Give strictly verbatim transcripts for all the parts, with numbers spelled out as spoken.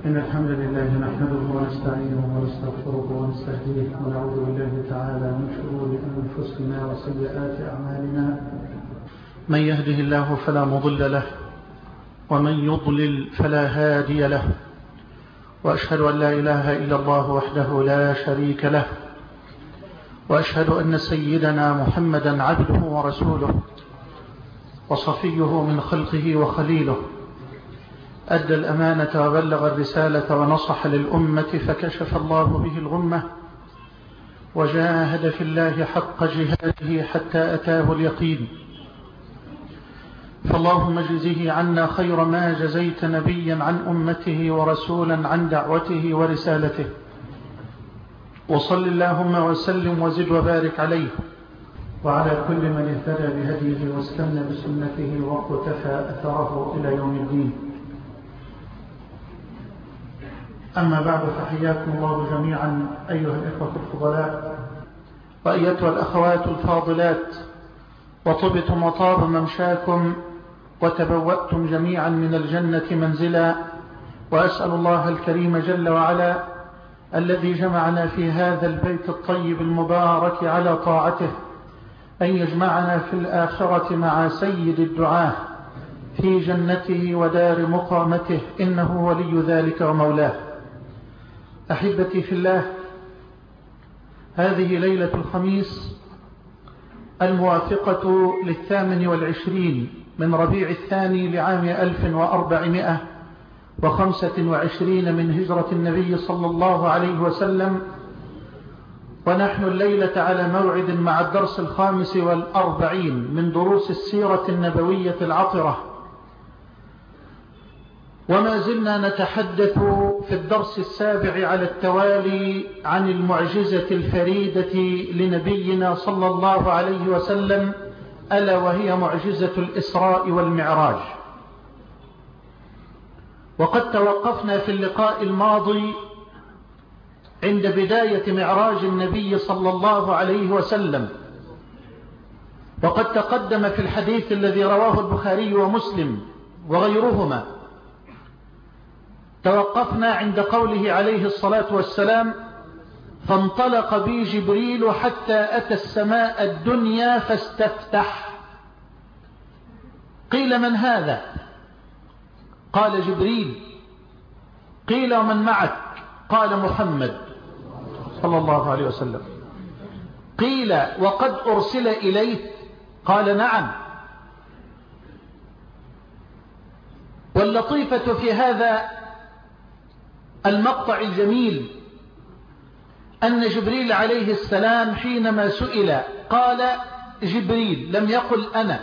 إن الحمد لله نحمده ونستعينه ونستغفره ونستهديه ونعوذ بالله تعالى من شرور أنفسنا وسيئات أعمالنا. من يهده الله فلا مضل له ومن يضلل فلا هادي له، وأشهد أن لا إله إلا الله وحده لا شريك له، وأشهد أن سيدنا محمدا عبده ورسوله وصفيه من خلقه وخليله، أدى الأمانة وبلغ الرسالة ونصح للأمة فكشف الله به الغمة، وجاهد في الله حق جهاده حتى أتاه اليقين. فاللهم اجزه عنا خير ما جزيت نبيا عن أمته ورسولا عن دعوته ورسالته، وصل اللهم وسلم وزد وبارك عليه وعلى كل من اهتدى بهديه واستنى بسنته واقتفى أثره إلى يوم الدين. أما بعد، فحياكم الله جميعا أيها الإخوة الفضلاء وأيتها الأخوات الفاضلات، وطبتم وطاب ممشاكم وتبوأتم جميعا من الجنة منزلا، وأسأل الله الكريم جل وعلا الذي جمعنا في هذا البيت الطيب المبارك على طاعته أن يجمعنا في الآخرة مع سيد الدعاة في جنته ودار مقامته، إنه ولي ذلك ومولاه. أحبتي في الله، هذه ليلة الخميس الموافقة للثامن والعشرين من ربيع الثاني لعام ألف وأربعمائة وخمسة وعشرين من هجرة النبي صلى الله عليه وسلم، ونحن الليلة على موعد مع الدرس الخامس والأربعين من دروس السيرة النبوية العطرة، وما زلنا نتحدث في الدرس السابع على التوالي عن المعجزة الفريدة لنبينا صلى الله عليه وسلم، ألا وهي معجزة الإسراء والمعراج. وقد توقفنا في اللقاء الماضي عند بداية معراج النبي صلى الله عليه وسلم، وقد تقدم في الحديث الذي رواه البخاري ومسلم وغيرهما، توقفنا عند قوله عليه الصلاة والسلام: فانطلق بي جبريل حتى أتى السماء الدنيا فاستفتح. قيل: من هذا؟ قال: جبريل. قيل: ومن معك؟ قال: محمد صلى الله عليه وسلم. قيل: وقد أرسل إليه؟ قال: نعم. واللطيفة في هذا المقطع الجميل أن جبريل عليه السلام حينما سئل قال: جبريل، لم يقل أنا،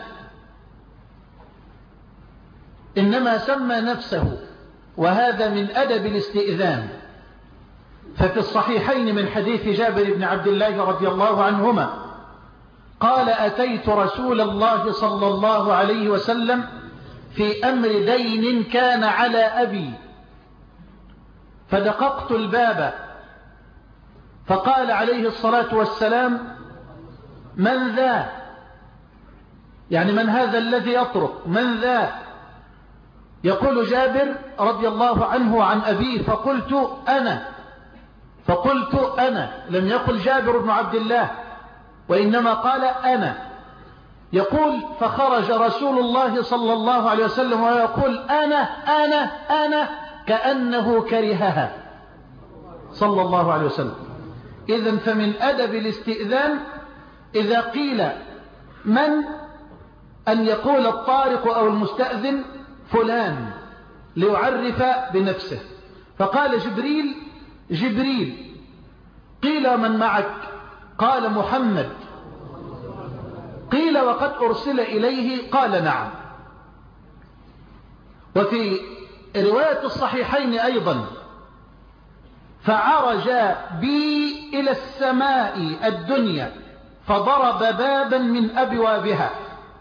إنما سمى نفسه، وهذا من أدب الاستئذان. ففي الصحيحين من حديث جابر بن عبد الله رضي الله عنهما قال: أتيت رسول الله صلى الله عليه وسلم في أمر دين كان على أبي، فدققت الباب، فقال عليه الصلاة والسلام: من ذا؟ يعني من هذا الذي يطرق؟ من ذا؟ يقول جابر رضي الله عنه عن أبيه: فقلت أنا، فقلت أنا، لم يقل جابر بن عبد الله، وإنما قال أنا. يقول: فخرج رسول الله صلى الله عليه وسلم ويقول: أنا أنا أنا، كأنه كرهها صلى الله عليه وسلم. إذن فمن أدب الاستئذان إذا قيل من، أن يقول الطارق أو المستأذن فلان ليعرف بنفسه. فقال جبريل: جبريل. قيل: من معك؟ قال: محمد. قيل: وقد أرسل إليه؟ قال: نعم. وفي رواية الصحيحين أيضا: فعرج بي إلى السماء الدنيا فضرب بابا من أبوابها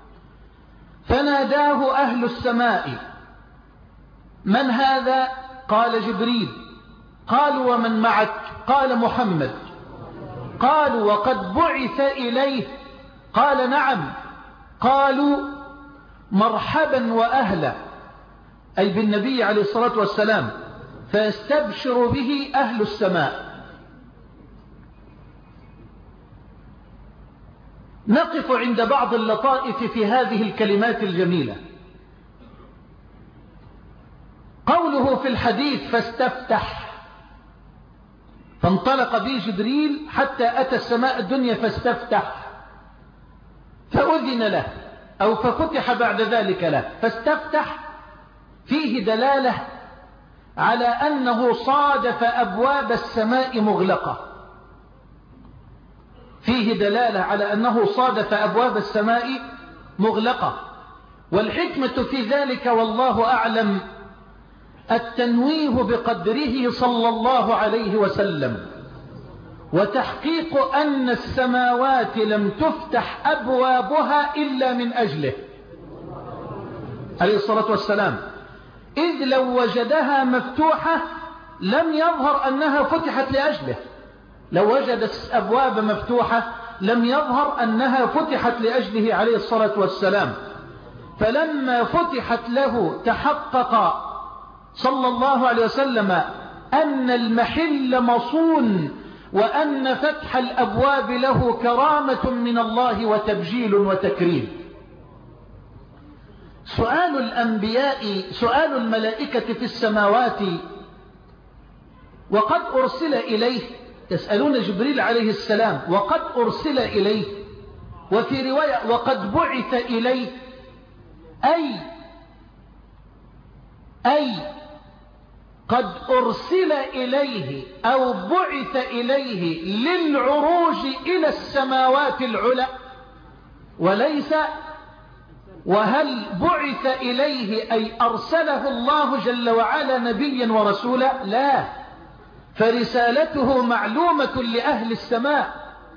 فناداه أهل السماء: من هذا؟ قال: جبريل. قالوا: ومن معك؟ قال: محمد. قالوا: وقد بعث إليه؟ قال: نعم. قالوا: مرحبا وأهلا، أي بالنبي عليه الصلاة والسلام. فيستبشر به أهل السماء. نقف عند بعض اللطائف في هذه الكلمات الجميلة. قوله في الحديث فاستفتح، فانطلق به جبريل حتى أتى السماء الدنيا فاستفتح، فأذن له أو ففتح بعد ذلك له. فاستفتح فيه دلالة على أنه صادف أبواب السماء مغلقة، فيه دلالة على أنه صادف أبواب السماء مغلقة. والحكمة في ذلك والله أعلم التنويه بقدره صلى الله عليه وسلم، وتحقيق أن السماوات لم تفتح أبوابها إلا من أجله عليه الصلاة والسلام، إذ لو وجدها مفتوحة لم يظهر أنها فتحت لأجله. لو وجد أبواب مفتوحة لم يظهر أنها فتحت لأجله عليه الصلاة والسلام. فلما فتحت له تحقق صلى الله عليه وسلم أن المحل مصون، وأن فتح الأبواب له كرامة من الله وتبجيل وتكريم. سؤال الأنبياء، سؤال الملائكة في السماوات وقد أرسل إليه، يسألون جبريل عليه السلام وقد أرسل إليه، وفي رواية وقد بعث إليه، أي أي قد أرسل إليه أو بعث إليه للعروج إلى السماوات العلى، وليس وهل بعث إليه أي أرسله الله جل وعلا نبيا ورسولا؟ لا، فرسالته معلومة لأهل السماء.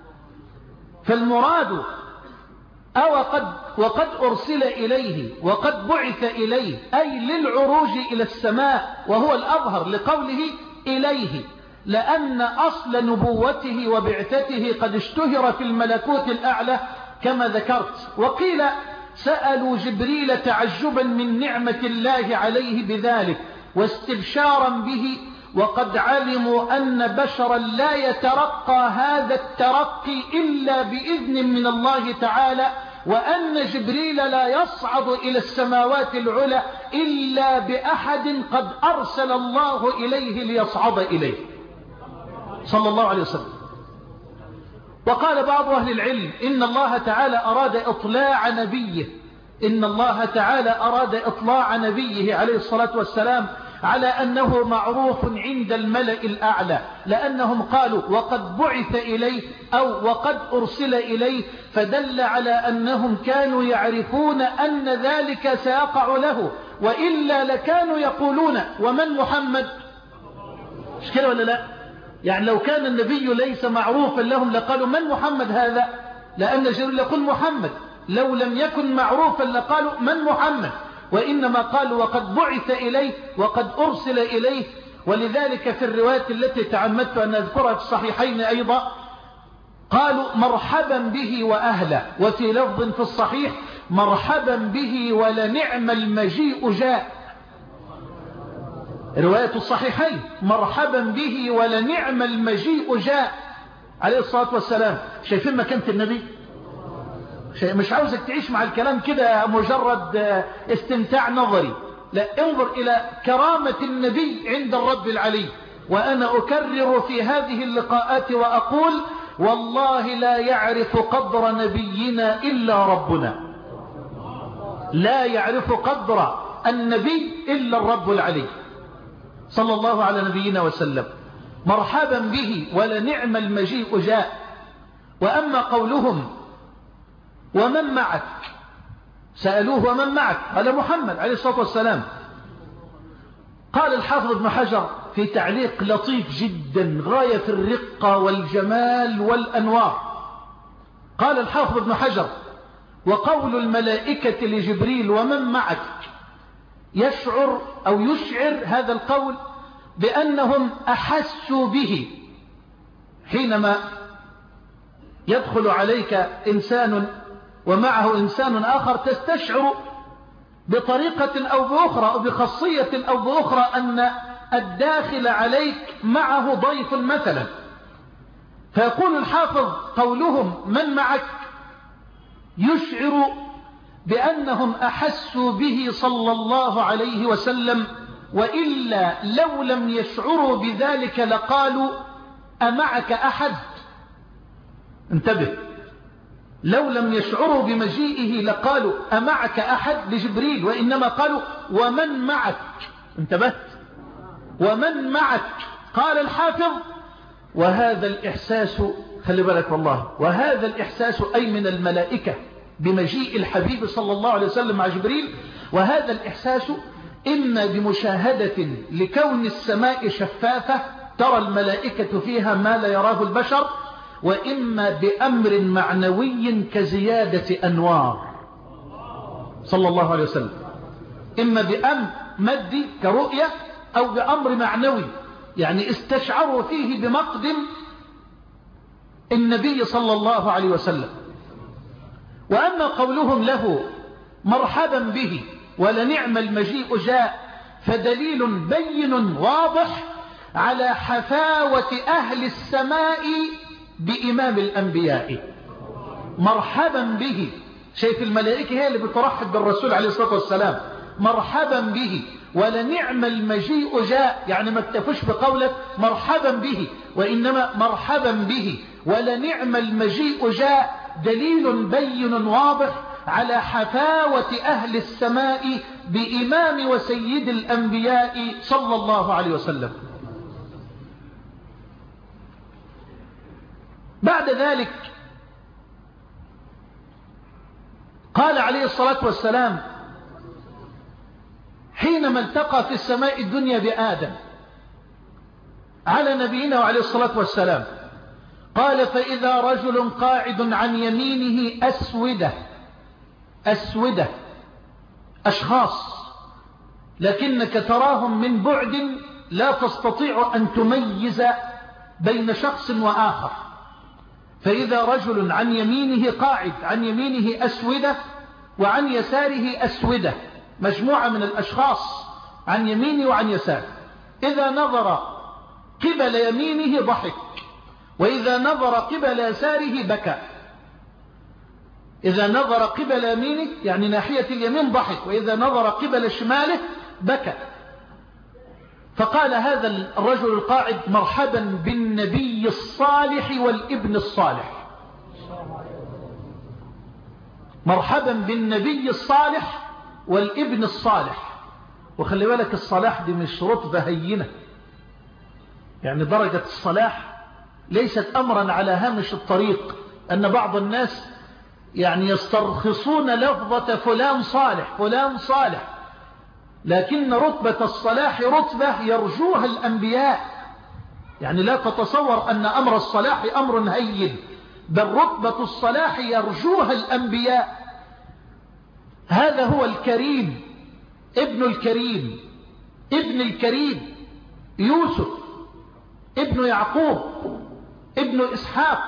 فالمراد أو قد وقد أرسل إليه وقد بعث إليه أي للعروج إلى السماء، وهو الأظهر لقوله إليه، لأن أصل نبوته وبعثته قد اشتهر في الملكوت الأعلى كما ذكرت. وقيل سألوا جبريل تعجبا من نعمة الله عليه بذلك واستبشارا به، وقد علموا أن بشرا لا يترقى هذا الترقي إلا بإذن من الله تعالى، وأن جبريل لا يصعد إلى السماوات العلى إلا بأحد قد أرسل الله إليه ليصعد إليه صلى الله عليه وسلم. وقال بعض أهل العلم إن الله تعالى أراد إطلاع نبيه إن الله تعالى أراد إطلاع نبيه عليه الصلاة والسلام على أنه معروف عند الملأ الأعلى، لأنهم قالوا وقد بعث إليه أو وقد أرسل إليه، فدل على أنهم كانوا يعرفون أن ذلك سيقع له، وإلا لكانوا يقولون ومن محمد؟ مش كده ولا لا؟ يعني لو كان النبي ليس معروفا لهم لقالوا من محمد هذا، لأن جبريل يقول محمد. لو لم يكن معروفا لقالوا من محمد، وإنما قالوا وقد بعث إليه وقد أرسل إليه. ولذلك في الروايات التي تعمدت أن أذكرها في الصحيحين أيضا قالوا مرحبا به وأهلا، وفي لفظ في الصحيح مرحبا به ولنعم المجيء جاء. رواية الصحيحين مرحبا به ولنعم المجيء جاء عليه الصلاة والسلام. شايفين مكانة النبي؟ مش عاوزك تعيش مع الكلام كده مجرد استمتاع نظري، لا، انظر إلى كرامة النبي عند الرب العلي. وأنا أكرر في هذه اللقاءات وأقول والله لا يعرف قدر نبينا إلا ربنا، لا يعرف قدر النبي إلا الرب العلي صلى الله على نبينا وسلم. مرحبا به ولنعم المجيء جاء. وأما قولهم ومن معك، سألوه ومن معك؟ قال محمد عليه الصلاة والسلام. قال الحافظ ابن حجر في تعليق لطيف جدا غاية في الرقة والجمال والأنوار، قال الحافظ ابن حجر وقول الملائكة لجبريل ومن معك يشعر أو يشعر هذا القول بأنهم أحسوا به. حينما يدخل عليك إنسان ومعه إنسان آخر تستشعر بطريقة أو بأخرى أو بخاصية أو بأخرى أن الداخل عليك معه ضيف مثلا. فيقول الحافظ قولهم من معك يشعر بأنهم أحسوا به صلى الله عليه وسلم، وإلا لو لم يشعروا بذلك لقالوا أمعك أحد؟ انتبه، لو لم يشعروا بمجيئه لقالوا أمعك أحد لجبريل، وإنما قالوا ومن معك. انتبهت؟ ومن معك. قال الحافظ وهذا الإحساس، خلي بالك والله، وهذا الإحساس أي من الملائكة بمجيء الحبيب صلى الله عليه وسلم مع جبريل، وهذا الإحساس إما بمشاهدة لكون السماء شفافة ترى الملائكة فيها ما لا يراه البشر، وإما بأمر معنوي كزيادة أنوار صلى الله عليه وسلم، إما بأمر مادي كرؤية أو بأمر معنوي، يعني استشعروا فيه بمقدم النبي صلى الله عليه وسلم. وأما قولهم له مرحبا به ولنعم المجيء جاء فدليل بين واضح على حفاوة أهل السماء بإمام الأنبياء. مرحبا به، شايف الملائكة هي اللي بترحب بالرسول عليه الصلاة والسلام، مرحبا به ولنعم المجيء جاء، يعني ما اكتفوش بقولة مرحبا به، وإنما مرحبا به ولنعم المجيء جاء، دليل بين واضح على حفاوة أهل السماء بإمام وسيد الأنبياء صلى الله عليه وسلم. بعد ذلك قال عليه الصلاة والسلام حينما التقى في السماء الدنيا بآدم على نبينا وعليه الصلاة والسلام، قال فإذا رجل قاعد عن يمينه أسودة، أسودة أشخاص لكنك تراهم من بعد لا تستطيع أن تميز بين شخص وآخر. فإذا رجل عن يمينه قاعد، عن يمينه أسودة وعن يساره أسودة، مجموعة من الأشخاص عن يمينه وعن يساره، إذا نظر قبل يمينه ضحك، وإذا نظر قبل يساره بكى. إذا نظر قبل يمينه يعني ناحية اليمين ضحك، وإذا نظر قبل شماله بكى. فقال هذا الرجل القاعد مرحبا بالنبي الصالح والابن الصالح، مرحبا بالنبي الصالح والابن الصالح. وخلي بالك الصلاح دي مش رتبة هينة، يعني درجة الصلاح ليست أمرا على هامش الطريق، أن بعض الناس يعني يسترخصون لفظة فلان صالح فلان صالح، لكن رتبة الصلاح رتبة يرجوها الأنبياء، يعني لا تتصور أن أمر الصلاح أمر هين، بل رتبة الصلاح يرجوها الأنبياء. هذا هو الكريم، ابن الكريم، ابن الكريم يوسف ابن يعقوب ابن إسحاق،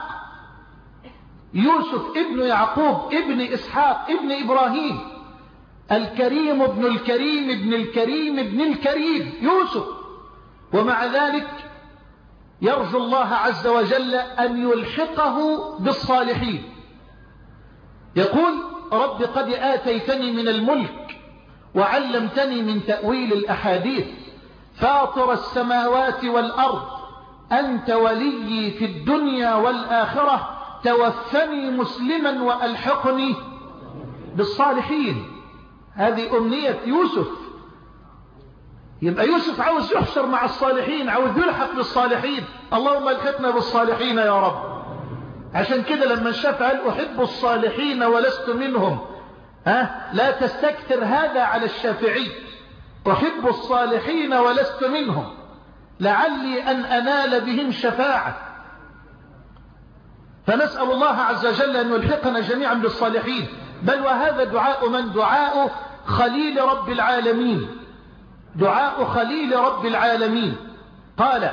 يوسف ابن يعقوب ابن إسحاق ابن إبراهيم، الكريم ابن الكريم ابن الكريم ابن الكريم يوسف. ومع ذلك يرجو الله عز وجل أن يلحقه بالصالحين. يقول رب قد آتيتني من الملك وعلمتني من تأويل الأحاديث، فاطر السماوات والأرض أنت ولي في الدنيا والآخرة، توفني مسلما وألحقني بالصالحين. هذه أمنية يوسف. يبقى يوسف عاوز يحشر مع الصالحين، عاوز يلحق بالصالحين. اللهم الحقنا بالصالحين يا رب. عشان كده لما الشافعي قال أحب الصالحين ولست منهم، ها لا تستكثر هذا على الشافعي، أحب الصالحين ولست منهم لعلي أن أنال بهم شفاعة. فنسأل الله عز وجل أن يلحقنا جميعا بالصالحين. بل وهذا دعاء من؟ دعاء خليل رب العالمين، دعاء خليل رب العالمين. قال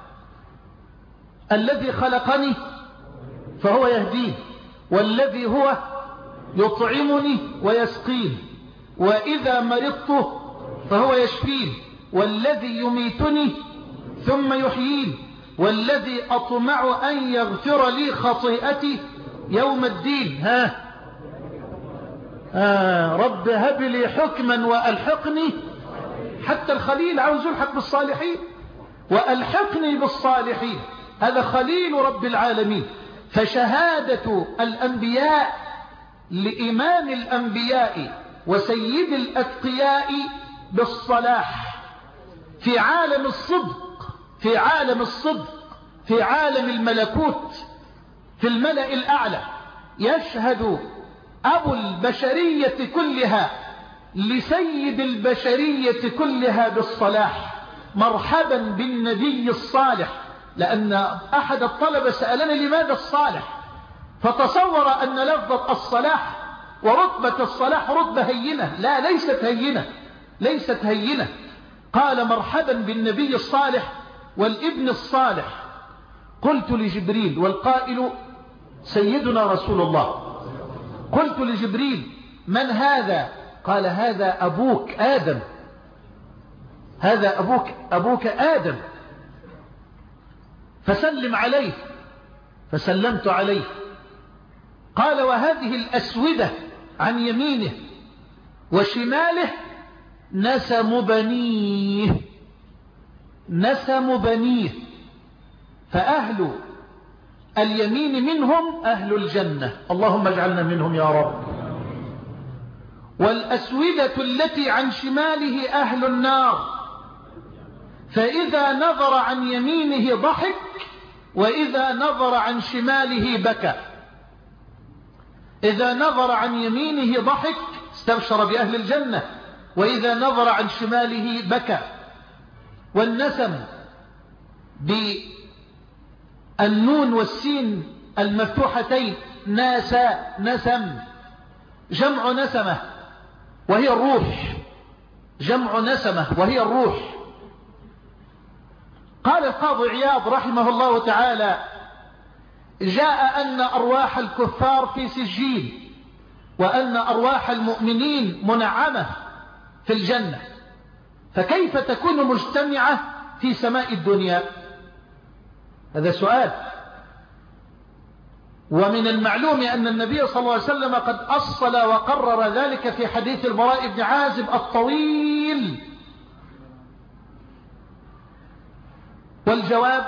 الذي خلقني فهو يهدين، والذي هو يطعمني ويسقين، وإذا مرضت فهو يشفين، والذي يميتني ثم يحيين والذي أطمع أن يغفر لي خطيئتي يوم الدين. ها آه رب هب لي حكما وألحقني، حتى الخليل عاوز يلحق بالصالحين، وألحقني بالصالحين، هذا خليل رب العالمين. فشهادة الأنبياء لإمام الأنبياء وسيد الأتقياء بالصلاح في عالم الصدق، في عالم الصدق، في عالم الملكوت، في الملأ الأعلى، يشهد أبو البشرية كلها لسيد البشرية كلها بالصلاح. مرحبا بالنبي الصالح. لأن أحد الطلبة سألني لماذا الصالح، فتصور أن لفظة الصلاح ورتبة الصلاح رتبة هينة. لا، ليست هينة، ليست هينة. قال مرحبا بالنبي الصالح والابن الصالح. قلت لجبريل والقائل سيدنا رسول الله، قلت لجبريل من هذا؟ قال هذا أبوك آدم، هذا أبوك, أبوك آدم، فسلم عليه. فسلمت عليه. قال وهذه الأسودة عن يمينه وشماله نسم بنيه، نسم بنيه، فأهل اليمين منهم أهل الجنة، اللهم اجعلنا منهم يا رب. والأسودة التي عن شماله أهل النار، فإذا نظر عن يمينه ضحك وإذا نظر عن شماله بكى. إذا نظر عن يمينه ضحك استبشر بأهل الجنة، وإذا نظر عن شماله بكى. والنسم بالنون والسين المفتوحتين ناسا، نسم، جمع نسمة وهي الروح، جمع نسمة وهي الروح. قال القاضي عياض رحمه الله تعالى جاء أن أرواح الكفار في سجين وأن أرواح المؤمنين منعمة في الجنة، فكيف تكون مجتمعة في سماء الدنيا؟ هذا سؤال. ومن المعلوم أن النبي صلى الله عليه وسلم قد أصل وقرر ذلك في حديث البراء بن عازب الطويل. والجواب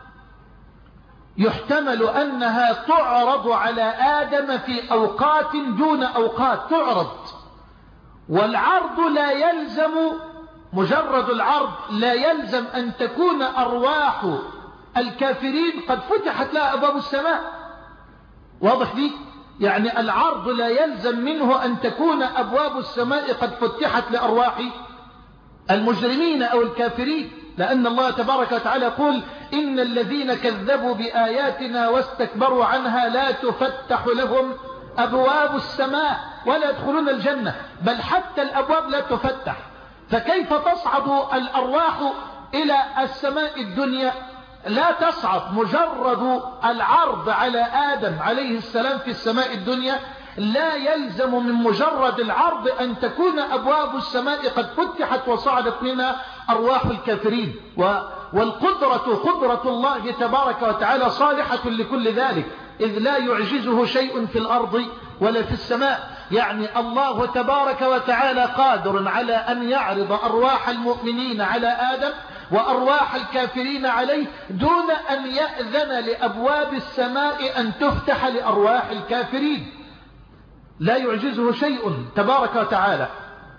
يحتمل أنها تعرض على آدم في أوقات دون أوقات، تعرض. والعرض لا يلزم، مجرد العرض لا يلزم أن تكون أرواح الكافرين قد فتحت لها أبواب السماء. واضح دي؟ يعني العرض لا يلزم منه أن تكون أبواب السماء قد فتحت لأرواح المجرمين أو الكافرين، لأن الله تبارك وتعالى يقول إن الذين كذبوا بآياتنا واستكبروا عنها لا تفتح لهم أبواب السماء ولا يدخلون الجنة، بل حتى الأبواب لا تفتح. فكيف تصعد الأرواح إلى السماء الدنيا؟ لا تصعد. مجرد العرض على آدم عليه السلام في السماء الدنيا لا يلزم من مجرد العرض أن تكون أبواب السماء قد فتحت وصعدت منها أرواح الكافرين. والقدرة قدرة الله تبارك وتعالى صالحة لكل ذلك، إذ لا يعجزه شيء في الأرض ولا في السماء. يعني الله تبارك وتعالى قادر على أن يعرض أرواح المؤمنين على آدم وأرواح الكافرين عليه دون أن يأذن لأبواب السماء أن تفتح لأرواح الكافرين، لا يعجزه شيء تبارك وتعالى.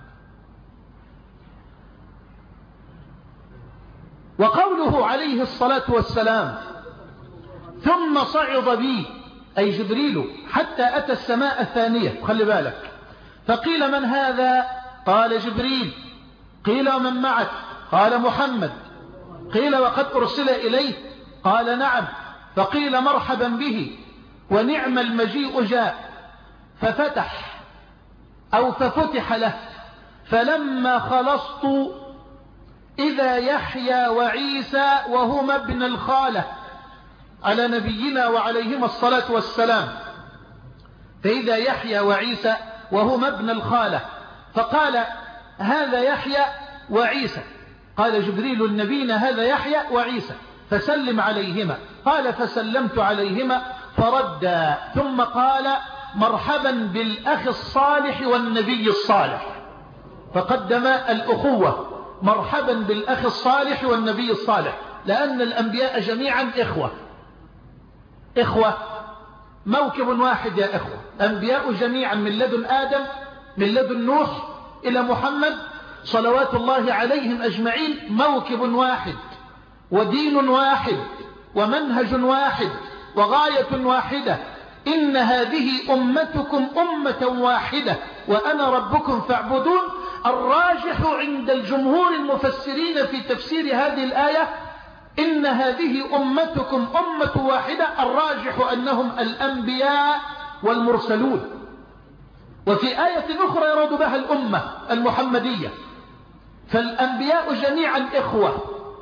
وقوله عليه الصلاة والسلام ثم صعد بي، أي جبريل، حتى أتى السماء الثانية، خلي بالك. فقيل من هذا؟ قال جبريل. قيل ومن معك؟ قال محمد. قيل وقد أرسل إليه؟ قال نعم. فقيل مرحبا به ونعم المجيء جاء. ففتح أو ففتح له. فلما خلصت إذا يحيى وعيسى وهما ابن الخالة على نبينا وعليهما الصلاة والسلام، فإذا يحيى وعيسى وهما ابن الخالة، فقال هذا يحيى وعيسى. قال جبريل النبينا هذا يحيى وعيسى فسلم عليهما. قال فسلمت عليهما فردا، ثم قال مرحبا بالأخ الصالح والنبي الصالح، فقدم الأخوة، مرحبا بالأخ الصالح والنبي الصالح، لأن الأنبياء جميعا إخوة. إخوة موكب واحد يا إخوة، أنبياء جميعا من لدن آدم، من لدن نوح إلى محمد صلوات الله عليهم أجمعين، موكب واحد ودين واحد ومنهج واحد وغاية واحدة. إن هذه أمتكم أمة واحدة وأنا ربكم فاعبدون. الراجح عند الجمهور المفسرين في تفسير هذه الآية إن هذه أمتكم أمة واحدة، الراجح أنهم الأنبياء والمرسلون. وفي آية أخرى يراد بها الأمة المحمدية. فالأنبياء جميعا إخوة،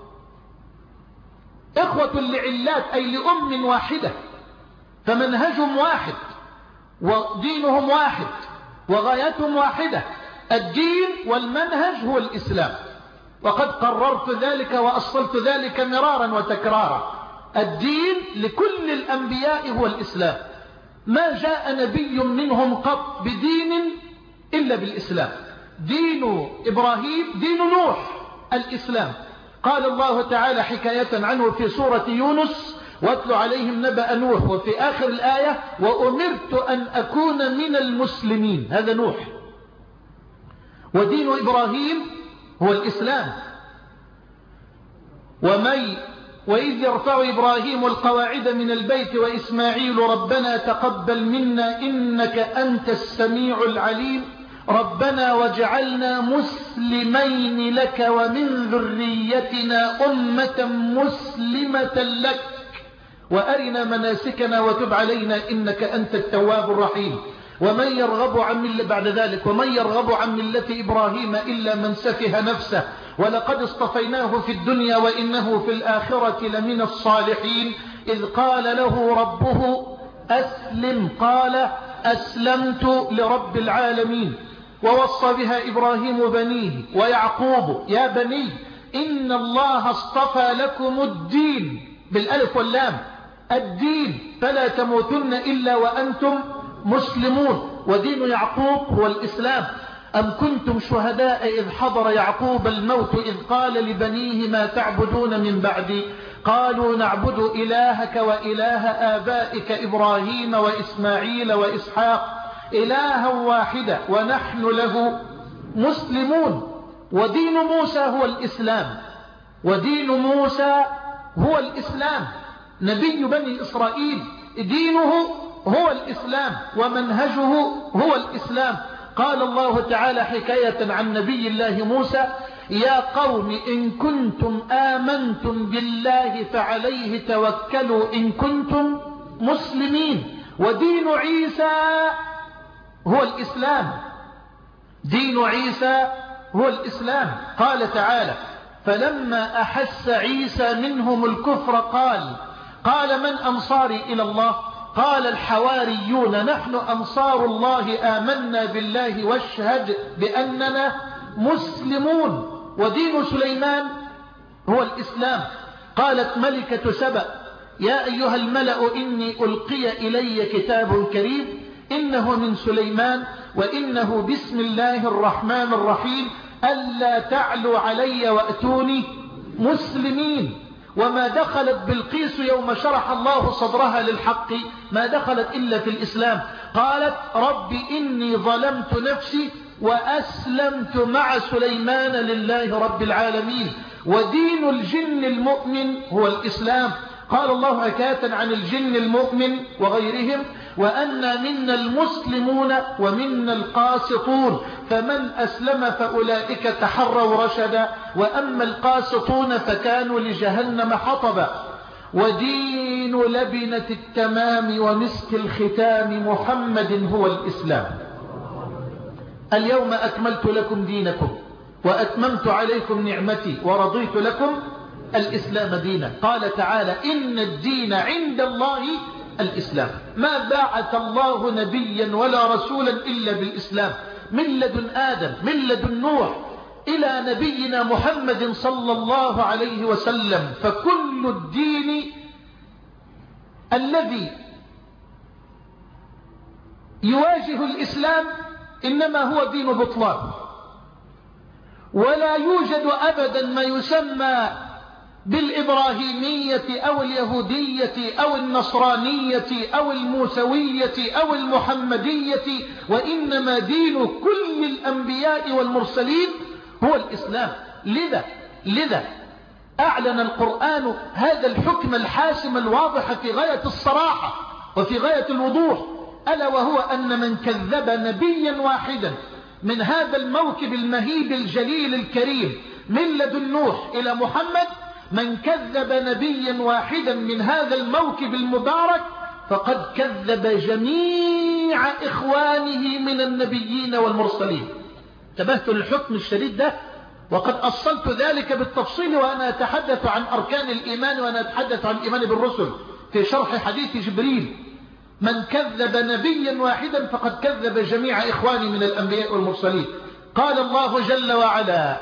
إخوة لعلات أي لأم واحدة، فمنهجهم واحد ودينهم واحد وغايتهم واحدة. الدين والمنهج هو الإسلام، وقد قررت ذلك وأصلت ذلك مرارا وتكرارا. الدين لكل الأنبياء هو الإسلام، ما جاء نبي منهم قط بدين إلا بالإسلام. دين إبراهيم دين نوح الإسلام. قال الله تعالى حكاية عنه في سورة يونس واتل عليهم نبأ نوح، وفي آخر الآية وأمرت أن أكون من المسلمين، هذا نوح. ودين إبراهيم هو الإسلام. ومن وإذ يرفع إبراهيم القواعد من البيت وإسماعيل ربنا تقبل منا إنك أنت السميع العليم ربنا واجعلنا مسلمين لك ومن ذريتنا أمة مسلمة لك وأرنا مناسكنا وتب علينا إنك أنت التواب الرحيم. ومن يرغب عن ملة بعد ذلك ومن يرغب عن ملة إبراهيم إلا من سفه نفسه ولقد اصطفيناه في الدنيا وإنه في الآخرة لمن الصالحين. إذ قال له ربه أسلم قال أسلمت لرب العالمين. ووصى بها إبراهيم بنيه ويعقوب يا بني إن الله اصطفى لكم الدين بالألف واللام، الدين فلا تموتن إلا وأنتم مسلمون. ودين يعقوب هو الإسلام. أم كنتم شهداء إذ حضر يعقوب الموت إذ قال لبنيه ما تعبدون من بعدي قالوا نعبد إلهك وإله آبائك إبراهيم وإسماعيل وإسحاق إلها واحدا ونحن له مسلمون. ودين موسى هو الإسلام، ودين موسى هو الإسلام. نبي بني إسرائيل دينه هو الإسلام ومنهجه هو الإسلام. قال الله تعالى حكاية عن نبي الله موسى يا قوم إن كنتم آمنتم بالله فعليه توكلوا إن كنتم مسلمين. ودين عيسى هو الإسلام، دين عيسى هو الإسلام. قال تعالى فلما أحس عيسى منهم الكفر قال قال من أنصاري إلى الله قال الحواريون نحن أنصار الله آمنا بالله واشهد بأننا مسلمون. ودين سليمان هو الإسلام. قالت ملكة سبأ يا أيها الملأ إني ألقي إلي كتاب كريم إنه من سليمان وإنه بسم الله الرحمن الرحيم ألا تعلوا علي وأتوني مسلمين. وما دخلت بلقيس يوم شرح الله صدرها للحق ما دخلت إلا في الإسلام. قالت رب إني ظلمت نفسي وأسلمت مع سليمان لله رب العالمين. ودين الجن المؤمن هو الإسلام. قال الله حكاية عن الجن المؤمن وغيرهم وأنا منا المسلمون ومنا القاسطون فمن أسلم فأولئك تحروا رشدا وأما القاسطون فكانوا لجهنم حطبا. ودين لبنة التمام ومسك الختام محمد هو الإسلام. اليوم أكملت لكم دينكم وأتممت عليكم نعمتي ورضيت لكم الإسلام دينا. قال تعالى إن الدين عند الله الإسلام. ما بعث الله نبيا ولا رسولا إلا بالإسلام من لدن آدم من لدن نوح إلى نبينا محمد صلى الله عليه وسلم، فكل الدين الذي يواجه الإسلام إنما هو دين بطلان، ولا يوجد أبدا ما يسمى بالإبراهيمية أو اليهودية أو النصرانية أو الموسوية أو المحمدية، وإنما دين كل الأنبياء والمرسلين هو الإسلام. لذا لذا أعلن القرآن هذا الحكم الحاسم الواضح في غاية الصراحة وفي غاية الوضوح، ألا وهو أن من كذب نبيا واحدا من هذا الموكب المهيب الجليل الكريم من لدن نوح إلى محمد، من كذب نبيا واحدا من هذا الموكب المبارك فقد كذب جميع إخوانه من النبيين والمرسلين. انتبهت للحكم الشديد ده، وقد أصلت ذلك بالتفصيل وأنا أتحدث عن أركان الإيمان وأنا أتحدث عن الإيمان بالرسل في شرح حديث جبريل. من كذب نبيا واحدا فقد كذب جميع إخواني من الأنبياء والمرسلين. قال الله جل وعلا: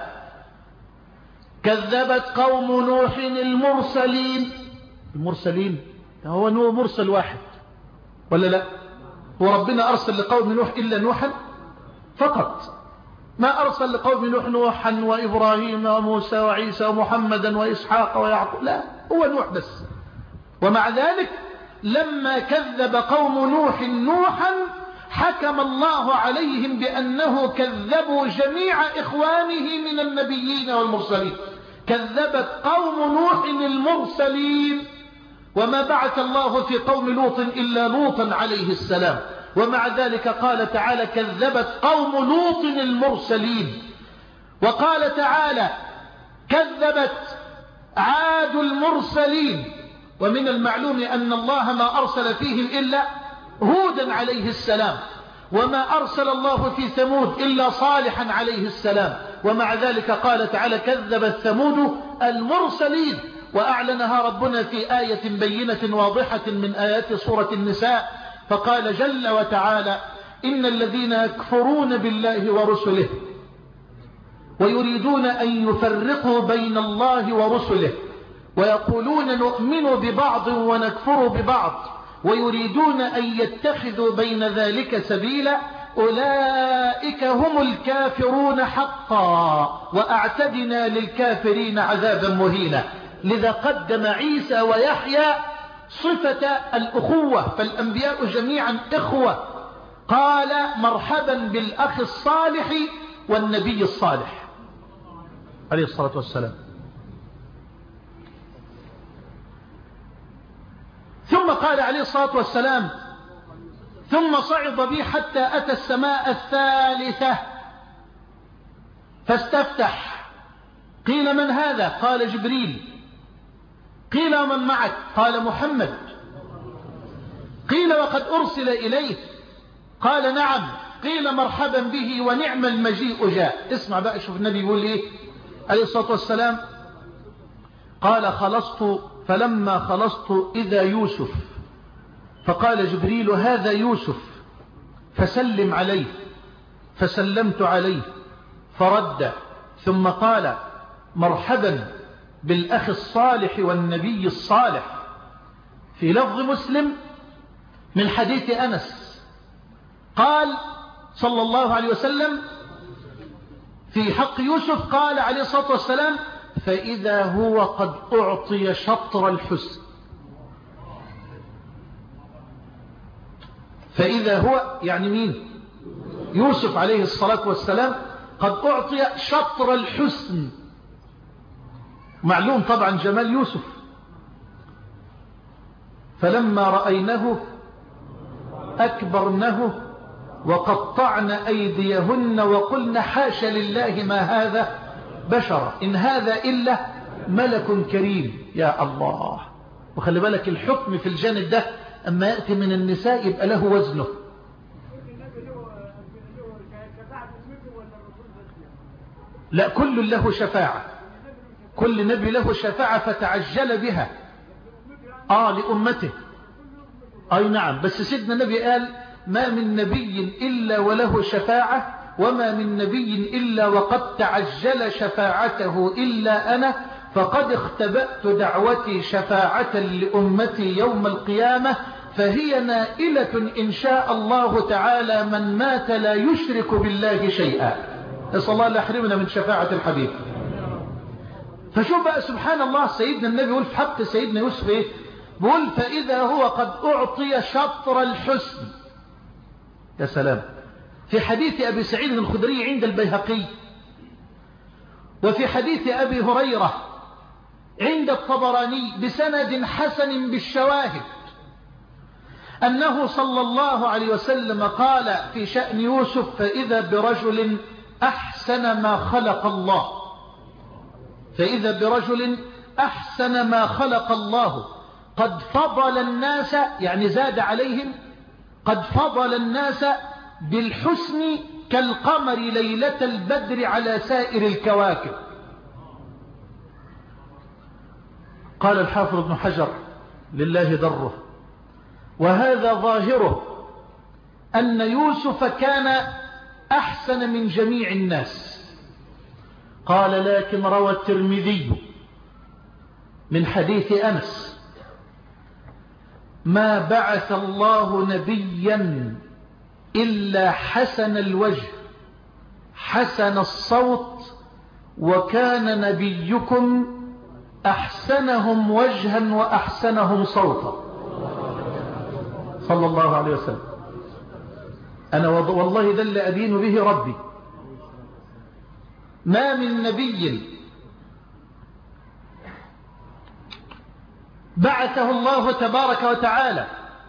كذبت قوم نوح المرسلين. المرسلين هو نوح مرسل واحد ولا لا؟ وربنا أرسل لقوم نوح إلا نوحا فقط، ما أرسل لقوم نوح نوحا وإبراهيم وموسى وعيسى ومحمدا وإسحاق ويعقوب، لا، هو نوح بس. ومع ذلك لما كذب قوم نوح نوحا حكم الله عليهم بأنه كذبوا جميع إخوانه من النبيين والمرسلين. كذبت قوم نوح المرسلين، وما بعث الله في قوم لوط إلا لوطا عليه السلام. ومع ذلك قال تعالى: كذبت قوم لوط المرسلين. وقال تعالى: كذبت عاد المرسلين. ومن المعلوم أن الله ما أرسل فيهم إلا هودا عليه السلام، وما أرسل الله في ثمود إلا صالحا عليه السلام. ومع ذلك قال تعالى: كذبت ثمود المرسلين. وأعلنها ربنا في آية بينة واضحة من آيات سورة النساء، فقال جل وتعالى: إن الذين يكفرون بالله ورسله ويريدون أن يفرقوا بين الله ورسله ويقولون نؤمن ببعض ونكفر ببعض ويريدون أن يتخذوا بين ذلك سبيلا أولئك هم الكافرون حقا وأعتدنا للكافرين عذابا مهينا. لذا قدم عيسى ويحيى صفة الأخوة، فالأنبياء جميعا إخوة. قال: مرحبا بالأخ الصالح والنبي الصالح عليه الصلاة والسلام. ثم قال عليه الصلاة والسلام: ثم صعد بي حتى أتى السماء الثالثة فاستفتح. قيل: من هذا؟ قال: جبريل. قيل: ومن معك؟ قال: محمد. قيل: وقد أرسل إليه؟ قال: نعم. قيل: مرحبا به ونعم المجيء جاء. اسمع بقى، شوف النبي يقول ايه عليه الصلاة والسلام. قال: خلصت، فلما خلصت إذا يوسف، فقال جبريل: هذا يوسف فسلم عليه. فسلمت عليه فرد، ثم قال: مرحبا بالأخ الصالح والنبي الصالح. في لفظ مسلم من حديث أنس قال صلى الله عليه وسلم في حق يوسف، قال عليه الصلاة والسلام: فإذا هو قد أعطي شطر الحسن. فإذا هو يعني مين؟ يوسف عليه الصلاة والسلام قد أعطي شطر الحسن. معلوم طبعا جمال يوسف. فلما رأينه أكبرنه وقطعن أيديهن وقلن: حاش لله ما هذا بشرا إن هذا إلا ملك كريم. يا الله. وخلي بالك الحكم في الجانب ده أما يأتي من النساء يبقى له وزنه. لا، كل له شفاعة، كل نبي له شفاعة فتعجل بها آه لأمته. أي نعم، بس سيدنا النبي قال: ما من نبي إلا وله شفاعة وما من نبي إلا وقد تعجل شفاعته إلا أنا فقد اختبأت دعوتي شفاعة لأمتي يوم القيامة فهي نائلة إن شاء الله تعالى من مات لا يشرك بالله شيئا. نسأل الله لا يحرمنا من شفاعة الحبيب. فشوف بقى سبحان الله سيدنا النبي يقول في حق سيدنا يوسف ايه؟ بيقول فإذا هو قد أعطي شطر الحسن. يا سلام. في حديث أبي سعيد الخدري عند البيهقي وفي حديث أبي هريرة عند الطبراني بسند حسن بالشواهد أنه صلى الله عليه وسلم قال في شأن يوسف فإذا برجل أحسن ما خلق الله فإذا برجل أحسن ما خلق الله قد فضل الناس يعني زاد عليهم قد فضل الناس بالحسن كالقمر ليلة البدر على سائر الكواكب. قال الحافظ ابن حجر لله ضره وهذا ظاهره أن يوسف كان أحسن من جميع الناس. قال لكن روى الترمذي من حديث أنس ما بعث الله نبيا إلا حسن الوجه حسن الصوت وكان نبيكم أحسنهم وجها وأحسنهم صوتا صلى الله عليه وسلم. أنا والله ده اللي أدين به ربي. ما من نبي بعثه الله تبارك وتعالى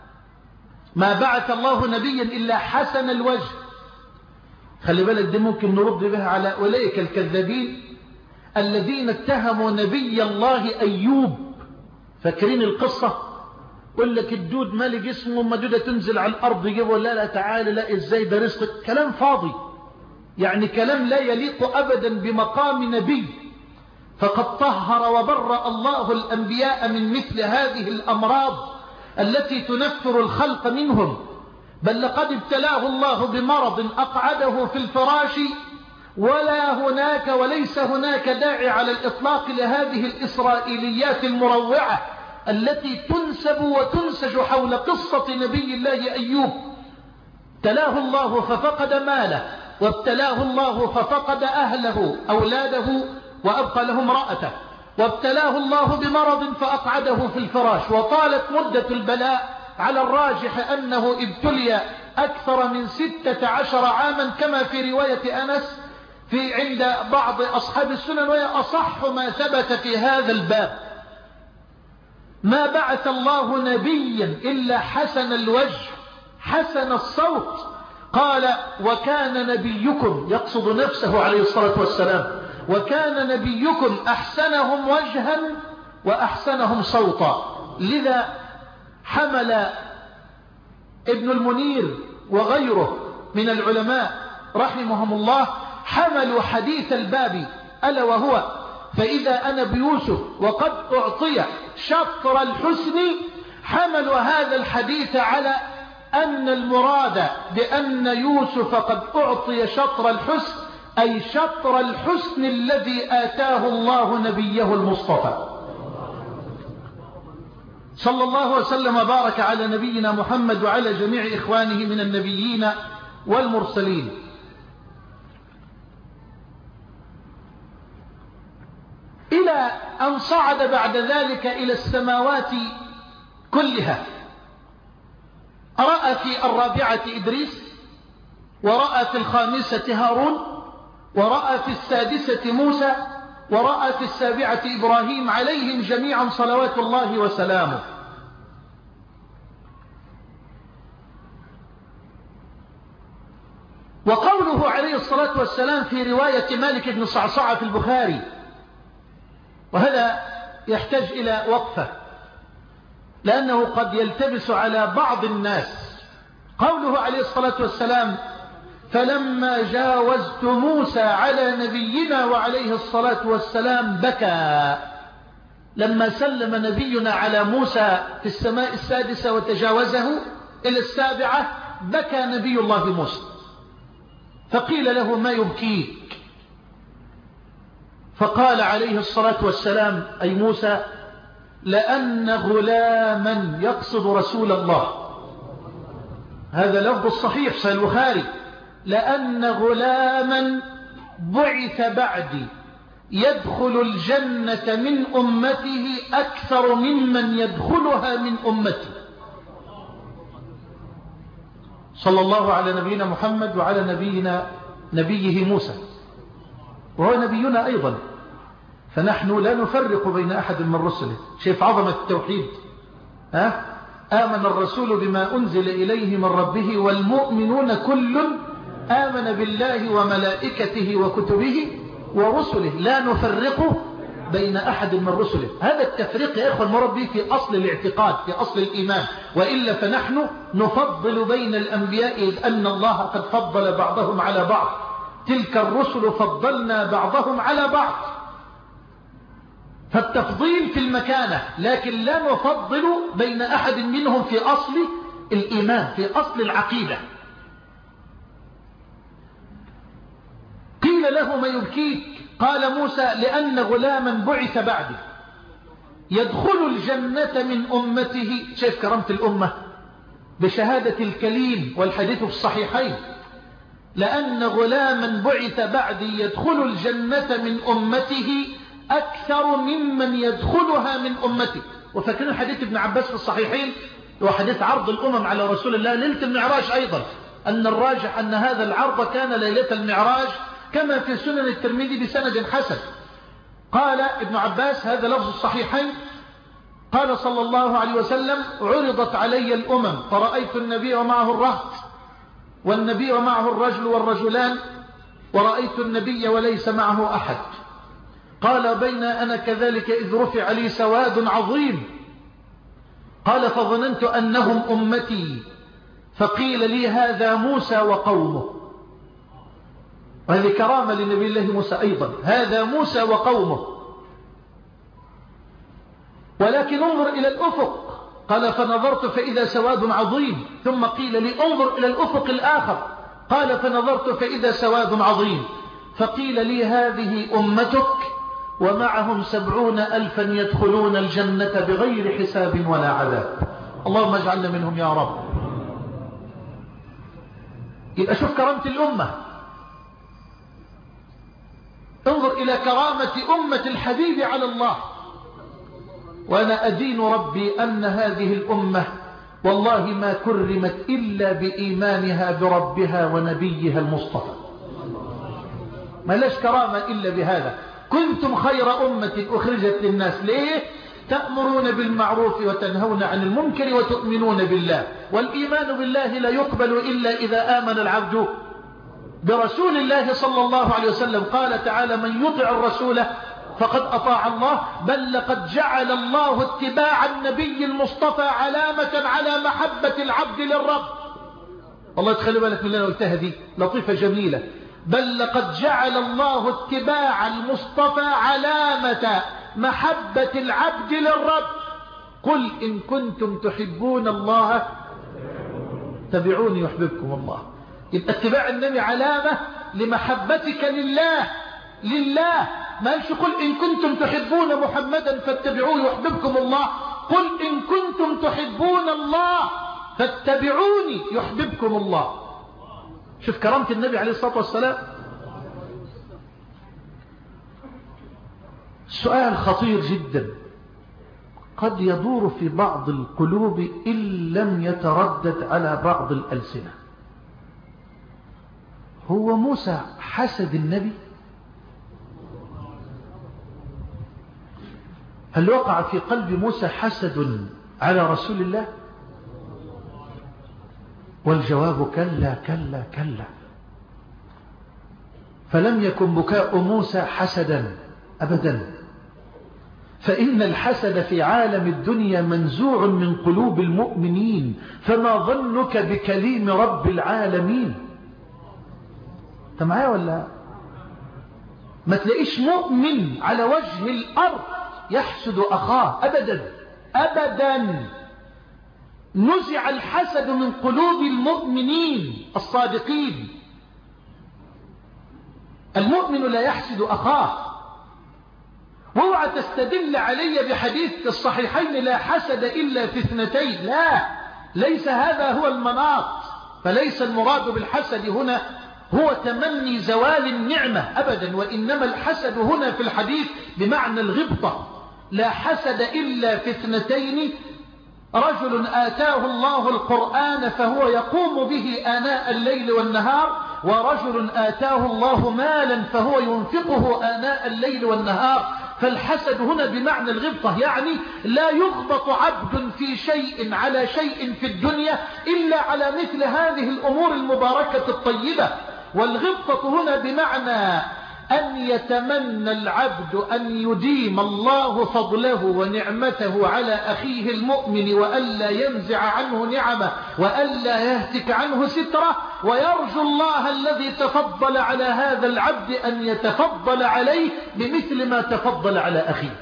ما بعث الله نبيا إلا حسن الوجه. خلي بالك دي ممكن نرد بها على أولئك الكذابين الذين اتهموا نبي الله أيوب. فاكرين القصة؟ يقول لك الدود مالي جسمه وما دودة تنزل على الأرض يجيبه لا لا تعالى لا إزاي ده رزق. كلام فاضي يعني كلام لا يليق أبدا بمقام نبي. فقد طهر وبرأ الله الأنبياء من مثل هذه الأمراض التي تنفر الخلق منهم. بل لقد ابتلاه الله بمرض أقعده في الفراش ولا هناك وليس هناك داعي على الإطلاق لهذه الإسرائيليات المروعة التي تنسب وتنسج حول قصة نبي الله أيوب. ابتلاه الله ففقد ماله وابتلاه الله ففقد أهله أولاده وأبقى له امرأته وابتلاه الله بمرض فأقعده في الفراش وطالت مدة البلاء على الراجح أنه ابتلي أكثر من ستة عشر عاما كما في رواية أنس في عند بعض أصحاب السنن وهي أصح ما ثبت في هذا الباب. ما بعث الله نبيا إلا حسن الوجه حسن الصوت. قال وكان نبيكم يقصد نفسه عليه الصلاة والسلام وكان نبيكم أحسنهم وجها وأحسنهم صوتا. لذا حمل ابن المنير وغيره من العلماء رحمهم الله حملوا حديث الباب ألا وهو فإذا أنا بيوسف وقد أعطي شطر الحسن حملوا هذا الحديث على أن المراد بأن يوسف قد أعطي شطر الحسن أي شطر الحسن الذي آتاه الله نبيه المصطفى صلى الله وسلم وبارك على نبينا محمد وعلى جميع إخوانه من النبيين والمرسلين. إلى أن صعد بعد ذلك إلى السماوات كلها. رأى في الرابعة إدريس ورأى في الخامسة هارون ورأى في السادسة موسى ورأى في السابعة إبراهيم عليهم جميعا صلوات الله وسلامه. وقوله عليه الصلاة والسلام في رواية مالك بن صعصعة في البخاري وهذا يحتاج إلى وقفة لأنه قد يلتبس على بعض الناس. قوله عليه الصلاة والسلام فلما جاوزت موسى على نبينا وعليه الصلاة والسلام بكى. لما سلم نبينا على موسى في السماء السادسة وتجاوزه إلى السابعة بكى نبي الله موسى. فقيل له ما يبكيك؟ فقال عليه الصلاة والسلام أي موسى لأن غلاما يقصد رسول الله، هذا لفظ الصحيح في البخاري، لأن غلاما بعث بعدي يدخل الجنة من أمته أكثر ممن يدخلها من أمتي. صلى الله على نبينا محمد وعلى نبينا نبيه موسى، وهو نبينا أيضا، فنحن لا نفرق بين أحد من رسله. شايف عظمة التوحيد؟ ها؟ آمن الرسول بما أنزل إليه من ربه والمؤمنون كل آمن بالله وملائكته وكتبه ورسله لا نفرق بين أحد من رسله. هذا التفريق يا إخوة المربي في أصل الاعتقاد، في أصل الإيمان، وإلا فنحن نفضل بين الأنبياء إذ أن الله قد فضل بعضهم على بعض، تلك الرسل فضلنا بعضهم على بعض، فالتفضيل في المكانة، لكن لا نفضل بين أحد منهم في أصل الإيمان، في أصل العقيدة. قيل له ما يبكيك؟ قال موسى لأن غلاما بعث بعدي يدخل الجنة من أمته. شايف كرامة الأمة بشهادة الكليم والحديث في الصحيحين، لأن غلاما بعث بعدي يدخل الجنة من أمته أكثر ممن يدخلها من أمته. وفاكرين حديث ابن عباس في الصحيحين وحديث عرض الأمم على رسول الله ليلة المعراج أيضا، أن الراجح أن هذا العرض كان ليلة المعراج كما في سنن الترمذي بسند حسن. قال ابن عباس هذا لفظ الصحيحين، قال صلى الله عليه وسلم عرضت علي الأمم فرأيت النبي ومعه الرهط والنبي ومعه الرجل والرجلان ورأيت النبي وليس معه أحد. قال بين أنا كذلك إذ رفع لي سواد عظيم، قال فظننت أنهم أمتي فقيل لي هذا موسى وقومه. وهذه كرامة لنبي الله موسى أيضا، هذا موسى وقومه. ولكن انظر إلى الأفق، قال فنظرت فإذا سواد عظيم، ثم قيل لي انظر إلى الأفق الآخر، قال فنظرت فإذا سواد عظيم، فقيل لي هذه أمتك ومعهم سبعون ألفا يدخلون الجنة بغير حساب ولا عذاب. اللهم اجعلنا منهم يا رب. يبقى شوف كرامة الأمة، انظر إلى كرامة أمة الحبيب على الله. وأنا أدين ربي أن هذه الأمة والله ما كرمت إلا بإيمانها بربها ونبيها المصطفى، ما لاش كرامة إلا بهذا. كنتم خير أمة أخرجت للناس. ليه؟ تأمرون بالمعروف وتنهون عن المنكر وتؤمنون بالله. والإيمان بالله لا يقبل إلا إذا آمن العبد برسول الله صلى الله عليه وسلم. قال تعالى من يطع الرسول فقد أطاع الله، بل لقد جعل الله اتباع النبي المصطفى علامة على محبة العبد للرب. والله تخلوا بالك من اللي أنا قلتها دي لطيفة جميلة. بل لقد جعل الله اتباع المصطفى علامة محبة العبد للرب. قل إن كنتم تحبون الله تبعوني يحببكم الله. يبقى اتباع النبي علامة لمحبتك لله لله. ما قالش قل إن كنتم تحبون محمدا فاتبعوه يحببكم الله، قل إن كنتم تحبون الله فاتبعوني يحببكم الله. شوف كرامة النبي عليه الصلاة والسلام. سؤال خطير جدا قد يدور في بعض القلوب إن لم يتردد على بعض الألسنة. هو موسى حسد النبي؟ هل وقع في قلب موسى حسد على رسول الله؟ والجواب كلا كلا كلا. فلم يكن بكاء موسى حسدا أبدا، فإن الحسد في عالم الدنيا منزوع من قلوب المؤمنين، فما ظنك بكليم رب العالمين؟ انت معايا ولا؟ ما تلاقيش مؤمن على وجه الأرض يحسد أخاه أبدا أبدا. نزع الحسد من قلوب المؤمنين الصادقين. المؤمن لا يحسد أخاه. واوعى تستدل علي بحديث الصحيحين لا حسد إلا في اثنتين، لا، ليس هذا هو المناط. فليس المراد بالحسد هنا هو تمني زوال النعمة أبدا، وإنما الحسد هنا في الحديث بمعنى الغبطة. لا حسد إلا في اثنتين: رجل آتاه الله القرآن فهو يقوم به آناء الليل والنهار، ورجل آتاه الله مالا فهو ينفقه آناء الليل والنهار. فالحسد هنا بمعنى الغبطة، يعني لا يغبط عبد في شيء على شيء في الدنيا إلا على مثل هذه الأمور المباركة الطيبة. والغبطة هنا بمعنى أن يتمنى العبد أن يديم الله فضله ونعمته على أخيه المؤمن، وألا ينزع عنه نعمه، وألا يهتك عنه ستره، ويرجو الله الذي تفضل على هذا العبد أن يتفضل عليه بمثل ما تفضل على أخيه.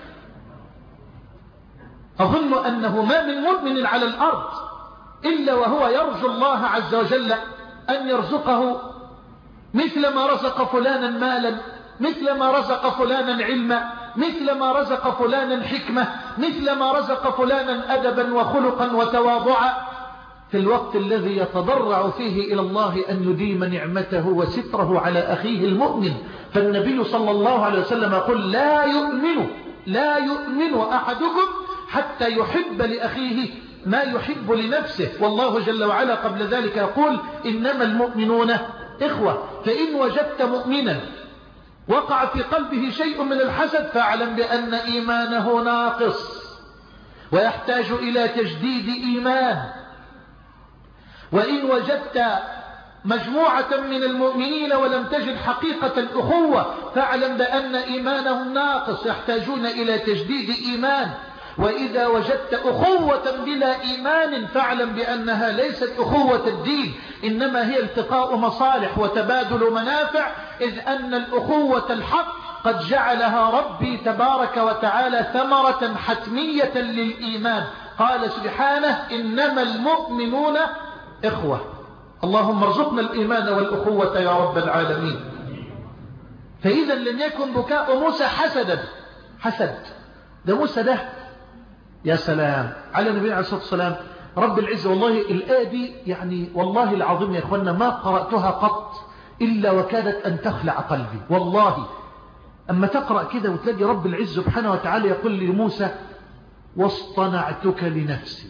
أظن أنه ما من مؤمن على الأرض إلا وهو يرجو الله عز وجل أن يرزقه مثل ما رزق فلانا مالا، مثل ما رزق فلانا علما، مثل ما رزق فلانا حكمة، مثل ما رزق فلانا أدبا وخلقا وتواضعا، في الوقت الذي يتضرع فيه إلى الله أن يديم نعمته وستره على أخيه المؤمن. فالنبي صلى الله عليه وسلم يقول: لا يؤمن لا يؤمن أحدكم حتى يحب لأخيه ما يحب لنفسه. والله جل وعلا قبل ذلك يقول: إنما المؤمنون إخوة. فإن وجدت مؤمنا وقع في قلبه شيء من الحسد فاعلم بأن إيمانه ناقص ويحتاج إلى تجديد إيمان. وإن وجدت مجموعة من المؤمنين ولم تجد حقيقة الأخوة فاعلم بأن إيمانهم ناقص يحتاجون إلى تجديد إيمان. وإذا وجدت أخوة بلا إيمان فاعلم بأنها ليست أخوة الدين، إنما هي التقاء مصالح وتبادل منافع، إذ أن الأخوة الحق قد جعلها ربي تبارك وتعالى ثمرة حتمية للإيمان. قال سبحانه: إنما المؤمنون إخوة. اللهم ارزقنا الإيمان والأخوة يا رب العالمين. فإذا لم يكن بكاء موسى حسدا، حسد ده موسى ده يا سلام على النبي عليه الصلاة والسلام. رب العزة والله الآية دي يعني والله العظيم يا أخوانا ما قرأتها قط إلا وكادت أن تخلع قلبي والله. أما تقرأ كده وتلاقي رب العزة سبحانه وتعالى يقول لموسى: واصطنعتك لنفسي.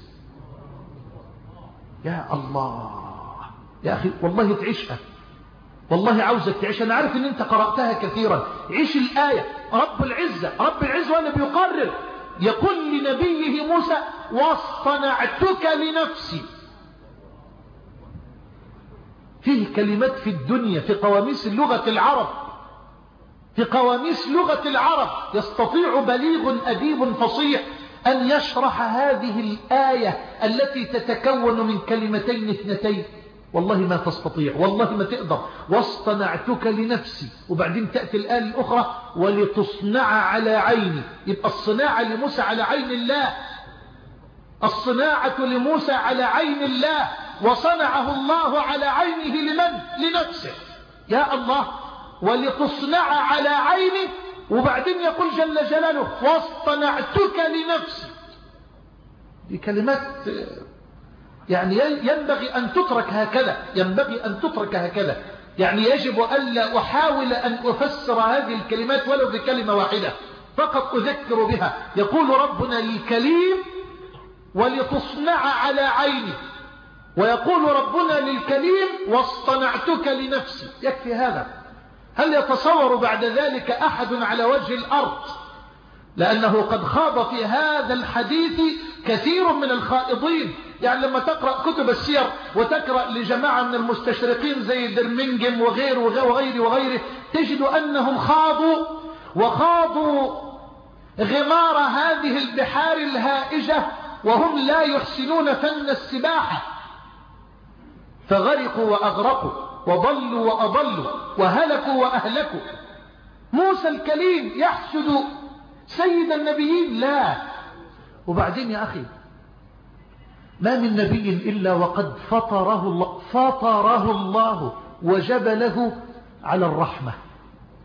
يا الله يا أخي والله تعيشها، والله عاوزك تعيش. أنا عارف أن أنت قرأتها كثيرا، عيش الآية. رب العزة رب العزة وأنا بيقرر يقول لنبيه موسى: واصطنعتك لنفسي. فيه كلمات في الدنيا في قواميس اللغة العرب في قواميس لغة العرب يستطيع بليغ أديب فصيح أن يشرح هذه الآية التي تتكون من كلمتين اثنتين. والله ما تستطيع، والله ما تقدر. واصطنعتك لنفسي، وبعدين تأتي الآية الأخرى: ولتصنع على عيني. يبقى الصناعة لموسى على عين الله، الصناعة لموسى على عين الله، وصنعه الله على عينه لمن؟ لنفسه. يا الله، ولتصنع على عيني، وبعدين يقول جل جلاله: واصطنعتك لنفسي. دي كلمات يعني ينبغي أن تترك هكذا، ينبغي أن تترك هكذا. يعني يجب ألا أحاول أن أفسر هذه الكلمات ولو بكلمة واحدة فقط أذكر بها. يقول ربنا للكليم: ولتصنع على عيني، ويقول ربنا للكليم: واصطنعتك لنفسي. يكفي هذا. هل يتصور بعد ذلك أحد على وجه الأرض؟ لأنه قد خاض في هذا الحديث كثير من الخائضين. يعني لما تقرأ كتب السير وتقرأ لجماعة من المستشرقين زي درمنجم وغيره وغيره وغيره تجد أنهم خاضوا وخاضوا غمار هذه البحار الهائجة وهم لا يحسنون فن السباحة، فغرقوا وأغرقوا وضلوا وأضلوا وهلكوا وأهلكوا. موسى الكليم يحسد سيد النبيين؟ لا. وبعدين يا أخي ما من نبي إلا وقد فطره الله فطره الله وجبله على الرحمة.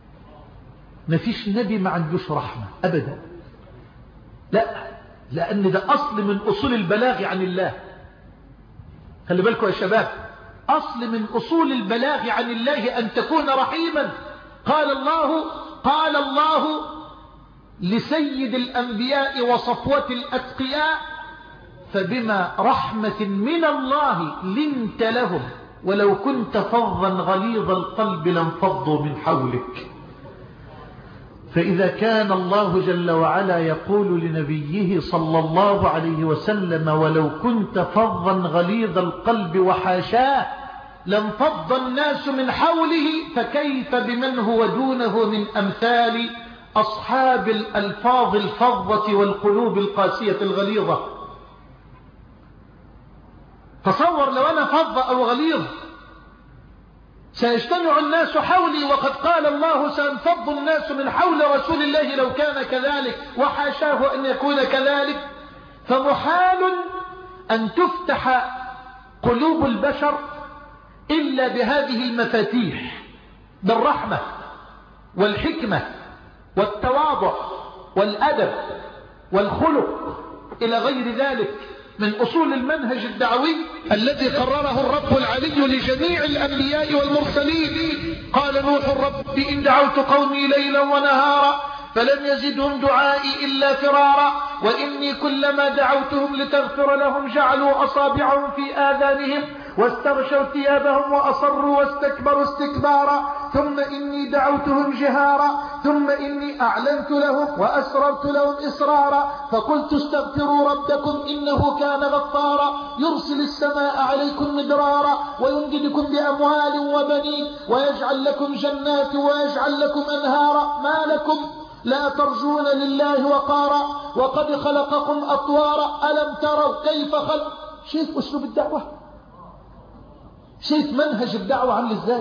ما فيش نبي ما عندوش رحمة أبدا، لا، لأن ده أصل من أصول البلاغ عن الله. خلي بالكم يا شباب، أصل من أصول البلاغ عن الله أن تكون رحيما. قال الله قال الله لسيد الأنبياء وصفوة الأتقياء: فبما رحمة من الله لنت لهم ولو كنت فظا غليظ القلب لانفضوا من حولك. فإذا كان الله جل وعلا يقول لنبيه صلى الله عليه وسلم: ولو كنت فظا غليظ القلب وحاشاه لانفض الناس من حوله، فكيف بمن هو دونه من أمثال أصحاب الألفاظ الفظة والقلوب القاسية الغليظة. تصور لو أنا فظ أو غليظ سيجتمع الناس حولي، وقد قال الله: سينفض الناس من حول رسول الله لو كان كذلك، وحاشاه أن يكون كذلك. فمحال أن تفتح قلوب البشر إلا بهذه المفاتيح، بالرحمة والحكمة والتواضع والأدب والخلق إلى غير ذلك من أصول المنهج الدعوي الذي قرره الرب العلي لجميع الأنبياء والمرسلين. قال نوح: رب إن دعوت قومي ليلا ونهارا فلم يزدهم دعائي إلا فرارا، وإني كلما دعوتهم لتغفر لهم جعلوا أصابعهم في آذانهم واستغشوا ثيابهم وأصروا واستكبروا استكبارا، ثم إني دعوتهم جهارا ثم إني أعلنت لهم وأسررت لهم إسرارا، فقلت استغفروا ربكم إنه كان غفارا يرسل السماء عليكم مدرارا ويمددكم بأموال وبنين ويجعل لكم جنات ويجعل لكم أنهارا، ما لكم لا ترجون لله وقارا وقد خلقكم أطوارا ألم تروا كيف خلق. شايف أسلوب الدعوة؟ شايف منهج الدعوة عامل ازاي؟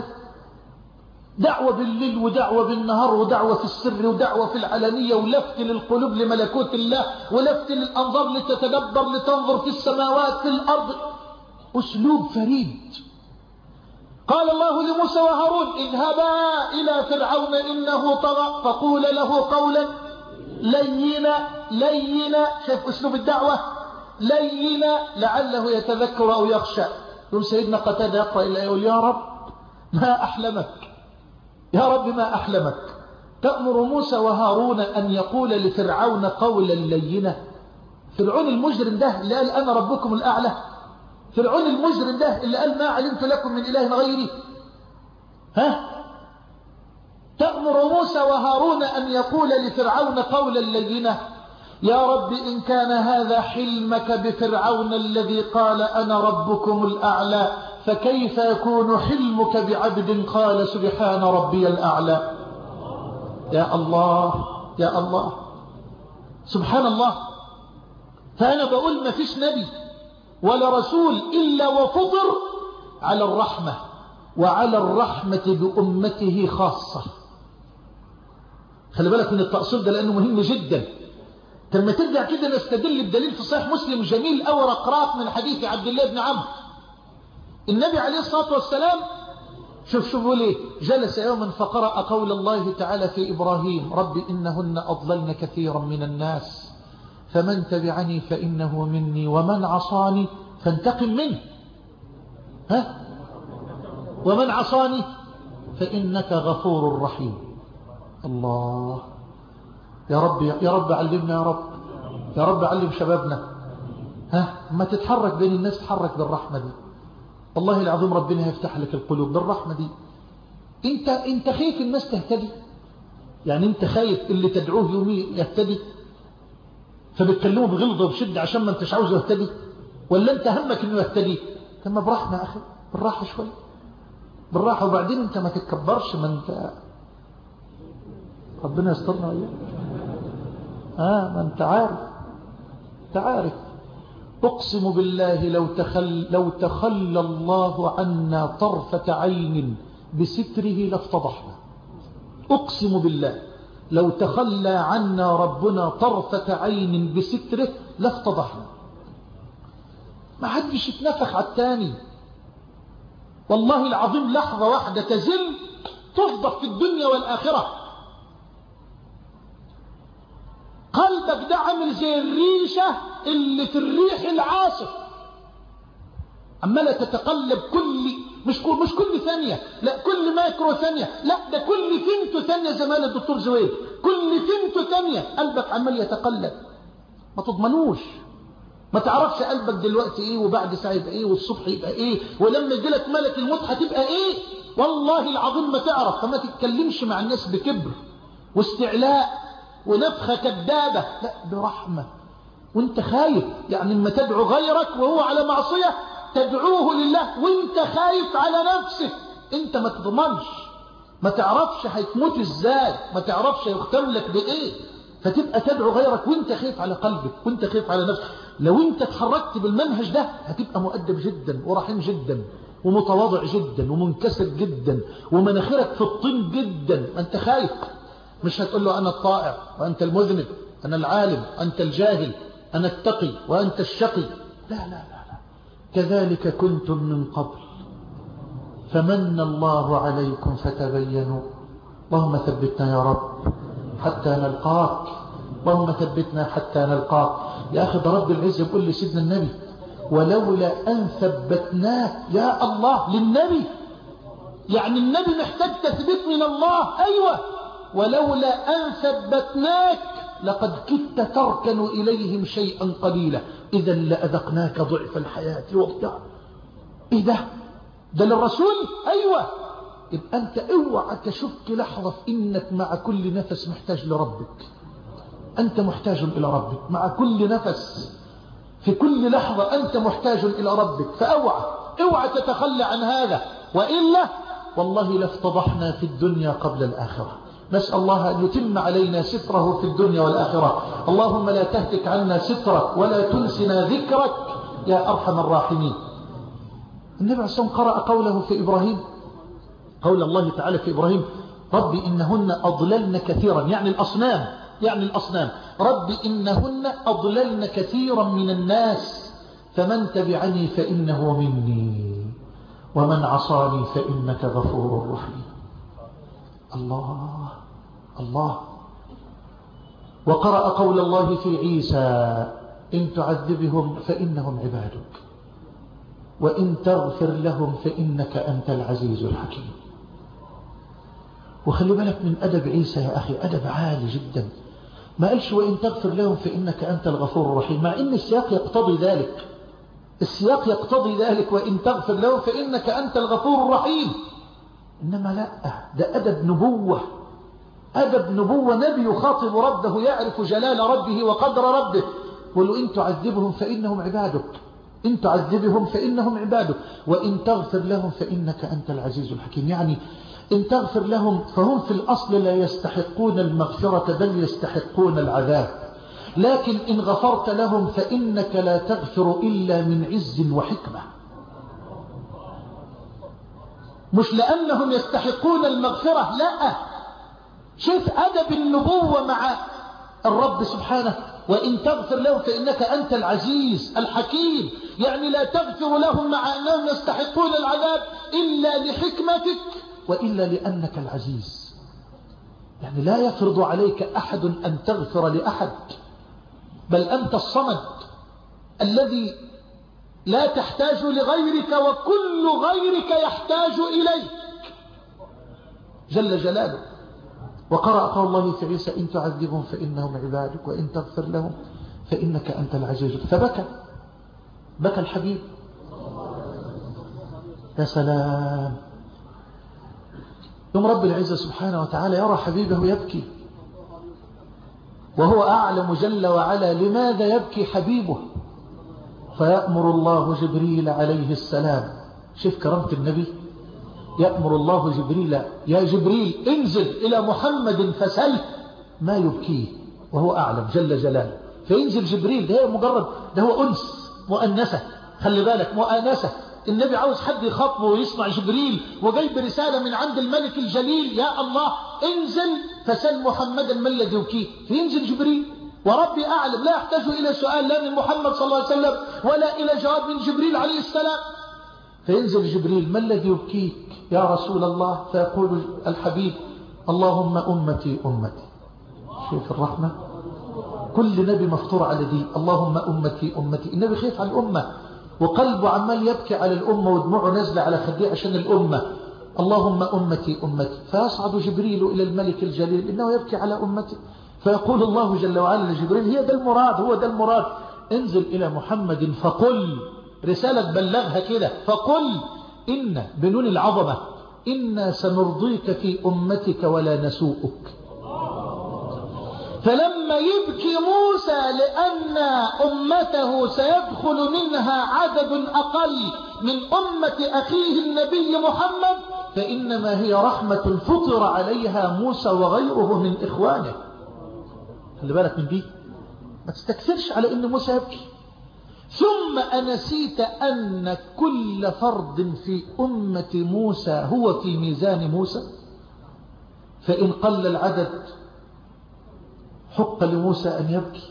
دعوة بالليل ودعوة بالنهار ودعوة في السر ودعوة في العلانية، ولفت للقلوب لملكوت الله، ولفت للأنظار لتتدبر لتنظر في السماوات في الأرض. أسلوب فريد. قال الله لموسى وهارون: اذهبا إلى فرعون إنه طغى فقول له قولا لينا لينا. شايف أسلوب الدعوة؟ لينا لعله يتذكر أو يخشى. يقول سيدنا قتادة يقرأ إلا يقول: يا رب ما أحلمك، يا رب ما أحلمك، تأمر موسى وهارون أن يقول لفرعون قولا لينا. فرعون المجرم ده اللي قال أنا ربكم الأعلى، فرعون المجرم ده اللي قال ما علمت لكم من إله غيري، ها؟ تأمر موسى وهارون أن يقول لفرعون قولا لينا. يا رب إن كان هذا حلمك بفرعون الذي قال أنا ربكم الأعلى، فكيف يكون حلمك بعبد قال سبحان ربي الأعلى؟ يا الله يا الله سبحان الله. فأنا بقول ما فيش نبي ولا رسول إلا وفطر على الرحمة، وعلى الرحمة بأمته خاصة. خلي بالك من التأصيل ده لأنه مهم جدا. لما ترجع كده نستدل بدليل في صحيح مسلم جميل أو رقراق من حديث عبد الله بن عمرو. النبي عليه الصلاة والسلام شوف شوفوا ليه جلس يوما فقرأ قول الله تعالى في إبراهيم: رب إنهن أضللن كثيرا من الناس فمن تبعني فإنه مني ومن عصاني فانتقم منه، ها؟ ومن عصاني فإنك غفور رحيم. الله يا رب يا رب علمنا يا رب يا رب علم شبابنا، ها؟ ما تتحرك بين الناس تحرك بالرحمة دي. والله العظيم ربنا يفتح لك القلوب بالرحمة دي. انت انت خايف الناس تهتدي؟ يعني انت خايف اللي تدعوه يومي يهتدي فبتكلمه بغلظة وبشدة عشان ما انتش عاوزه يهتدي؟ ولا انت همك انه يهتدي؟ كما برحمة يا اخي، بالراحة شوي بالراحة. وبعدين انت ما تتكبرش، ما انت ربنا يسترنا وياك. اه ما انت عارف انت عارف اقسم بالله لو تخل لو تخلى الله عنا طرفة عين بستره لافتضحنا. اقسم بالله لو تخلى عنا ربنا طرفة عين بستره لافتضحنا. ما حدش يتنفخ على الثاني. والله العظيم لحظة واحدة تزل تفضح في الدنيا والآخرة. قلبك ده عامل زي الريشة اللي في الريح العاصف، عمالة تتقلب كل مش كل مش كل ثانية، لا كل مايكرو ثانية، لا ده كل فيمتو ثانية زي ما قال الدكتور زويد، كل فيمتو ثانية قلبك عمال يتقلب. ما تضمنوش، ما تعرفش قلبك دلوقتي ايه وبعد ساعة يبقى ايه والصبح يبقى ايه ولما يجيلك ملك الموت هتبقى ايه، والله العظيم ما تعرف. فما تتكلمش مع الناس بكبر واستعلاء ونفخة كذابة، لا برحمة وانت خايف. يعني لما تدعو غيرك وهو على معصية تدعوه لله وانت خايف على نفسك. انت ما تضمنش، ما تعرفش هتموت ازاي، ما تعرفش هيختم لك بايه، فتبقى تدعو غيرك وانت خايف على قلبك وانت خايف على نفسك. لو انت اتحركت بالمنهج ده هتبقى مؤدب جدا ورحيم جدا ومتواضع جدا ومنكسر جدا ومناخيرك في الطين جدا. ما انت خايف، مش هتقول له انا الطائع وانت المذنب، انا العالم وانت الجاهل، انا التقي وانت الشقي. لا لا لا لا، كذلك كنتم من قبل فمن الله عليكم فتبينوا. اللهم ثبتنا يا رب حتى نلقاك، اللهم ثبتنا حتى نلقاك. يا أخي ده رب العزة بيقول لي سيدنا النبي ولولا أن ثبتناك. يا الله للنبي، يعني النبي محتاج تثبيت من الله. أيوة، ولولا أن ثبتناك لقد كدت تركن إليهم شيئا قليلا إذا لأذقناك ضعف الحياة والدار. إيه ده؟ ده للرسول؟ أيوة. يبقى أنت اوعى تشك لحظة في إنك مع كل نفس محتاج لربك. أنت محتاج إلى ربك مع كل نفس، في كل لحظة أنت محتاج إلى ربك. فأوعى اوعى تتخلى عن هذا، وإلا والله لافتضحنا في الدنيا قبل الآخرة. نسأل الله أن يتم علينا ستره في الدنيا والآخرة. اللهم لا تهتك عنا سترك ولا تنسنا ذكرك يا أرحم الراحمين. النبي عليه الصلاة والسلام قرأ قوله في إبراهيم، قول الله تعالى في إبراهيم رب إنهن أضللن كثيرا، يعني الأصنام، يعني الأصنام. رب إنهن أضللن كثيرا من الناس فمن تبعني فإنه مني ومن عصاني فإنك غفور رحيم. الله الله. وقرأ قول الله في عيسى إن تعذبهم فإنهم عبادك وإن تغفر لهم فإنك أنت العزيز الحكيم. وخلي بالك من أدب عيسى يا أخي، أدب عالي جدا. ما قالش وإن تغفر لهم فإنك أنت الغفور الرحيم، مع إن السياق يقتضي ذلك، السياق يقتضي ذلك وإن تغفر لهم فإنك أنت الغفور الرحيم. إنما لا، ده أدب نبوة، أدب نبوة. نبي يخاطب ربه يعرف جلال ربه وقدر ربه. ولو إن تعذبهم فإنهم عبادك، إن تعذبهم فإنهم عبادك وإن تغفر لهم فإنك أنت العزيز الحكيم. يعني إن تغفر لهم فهم في الأصل لا يستحقون المغفرة بل يستحقون العذاب، لكن إن غفرت لهم فإنك لا تغفر إلا من عز وحكمة، مش لأنهم يستحقون المغفرة، لا. شوف أدب النبوة مع الرب سبحانه. وإن تغفر لهم فإنك أنت العزيز الحكيم، يعني لا تغفر لهم مع أنهم يستحقون العذاب إلا لحكمتك وإلا لأنك العزيز. يعني لا يفرض عليك أحد أن تغفر لأحد، بل أنت الصمد الذي لا تحتاج لغيرك وكل غيرك يحتاج إليك جل جلاله. وقرأ قول الله في عيسى إن تعذبهم فإنهم عبادك وإن تغفر لهم فإنك أنت العزيز. فبكى، بكى الحبيب. يا سلام، يوم رب العزة سبحانه وتعالى يرى حبيبه يبكي وهو أعلم جل وعلا لماذا يبكي حبيبه، فيأمر الله جبريل عليه السلام. شوف كرامة النبي، يأمر الله جبريل يا جبريل انزل إلى محمد فسل ما يبكيه وهو أعلم جل جلاله. فينزل جبريل، ده مجرد ده هو أنس مؤنسة، خلي بالك مؤنسة. النبي عاوز حد يخاطبه ويسمع جبريل وجايب رسالة من عند الملك الجليل، يا الله انزل فسل محمدا ما الذي يبكيه. فينزل جبريل وربي أعلم، لا يحتاج إلى سؤال لا من محمد صلى الله عليه وسلم ولا إلى جواب من جبريل عليه السلام. فينزل جبريل ما الذي يبكيك يا رسول الله؟ فيقول الحبيب اللهم أمتي أمتي. شوف الرحمة، كل نبي مفطور على دي، اللهم أمتي أمتي. النبي خايف على الأمة وقلبه عمال يبكي على الأمة ودموعه نزل على خديه عشان الأمة، اللهم أمتي أمتي. فيصعد جبريل إلى الملك الجليل إنه يبكي على أمته، فيقول الله جل وعلا لجبريل هي ده المراد، هو ده المراد، انزل إلى محمد فقل، رسالة بلغها كده، فقل إن بنون العظمة إنا سنرضيك في أمتك ولا نسوءك. فلما يبكي موسى لأن أمته سيدخل منها عدد أقل من أمة أخيه النبي محمد، فإنما هي رحمة فطر عليها موسى وغيره من إخوانه. خلي بالك من دي، ما تستكثرش على أن موسى يبكي. ثم أنسيت أن كل فرد في أمة موسى هو في ميزان موسى، فإن قل العدد حق لموسى أن يبكي.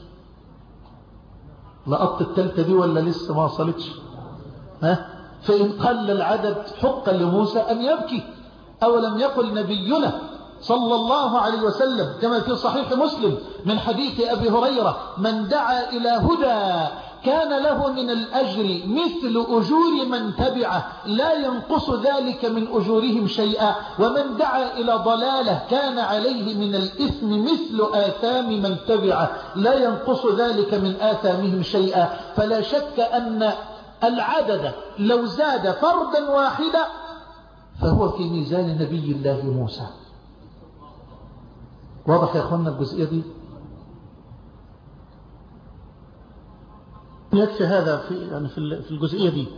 لقط التالتة دي ولا لسه ما وصلتش؟ ها؟ فإن قل العدد حق لموسى أن يبكي. أولم يقل نبينا صلى الله عليه وسلم كما في صحيح مسلم من حديث أبي هريرة من دعا إلى هدى كان له من الأجر مثل أجور من تبعه لا ينقص ذلك من أجورهم شيئا، ومن دعا إلى ضلالة كان عليه من الإثم مثل آثام من تبعه لا ينقص ذلك من آثامهم شيئا. فلا شك أن العدد لو زاد فردا واحدا فهو في ميزان نبي الله موسى. واضح يا أخوانا الجزئية دي؟ يكفي هذا في يعني في الجزئية دي.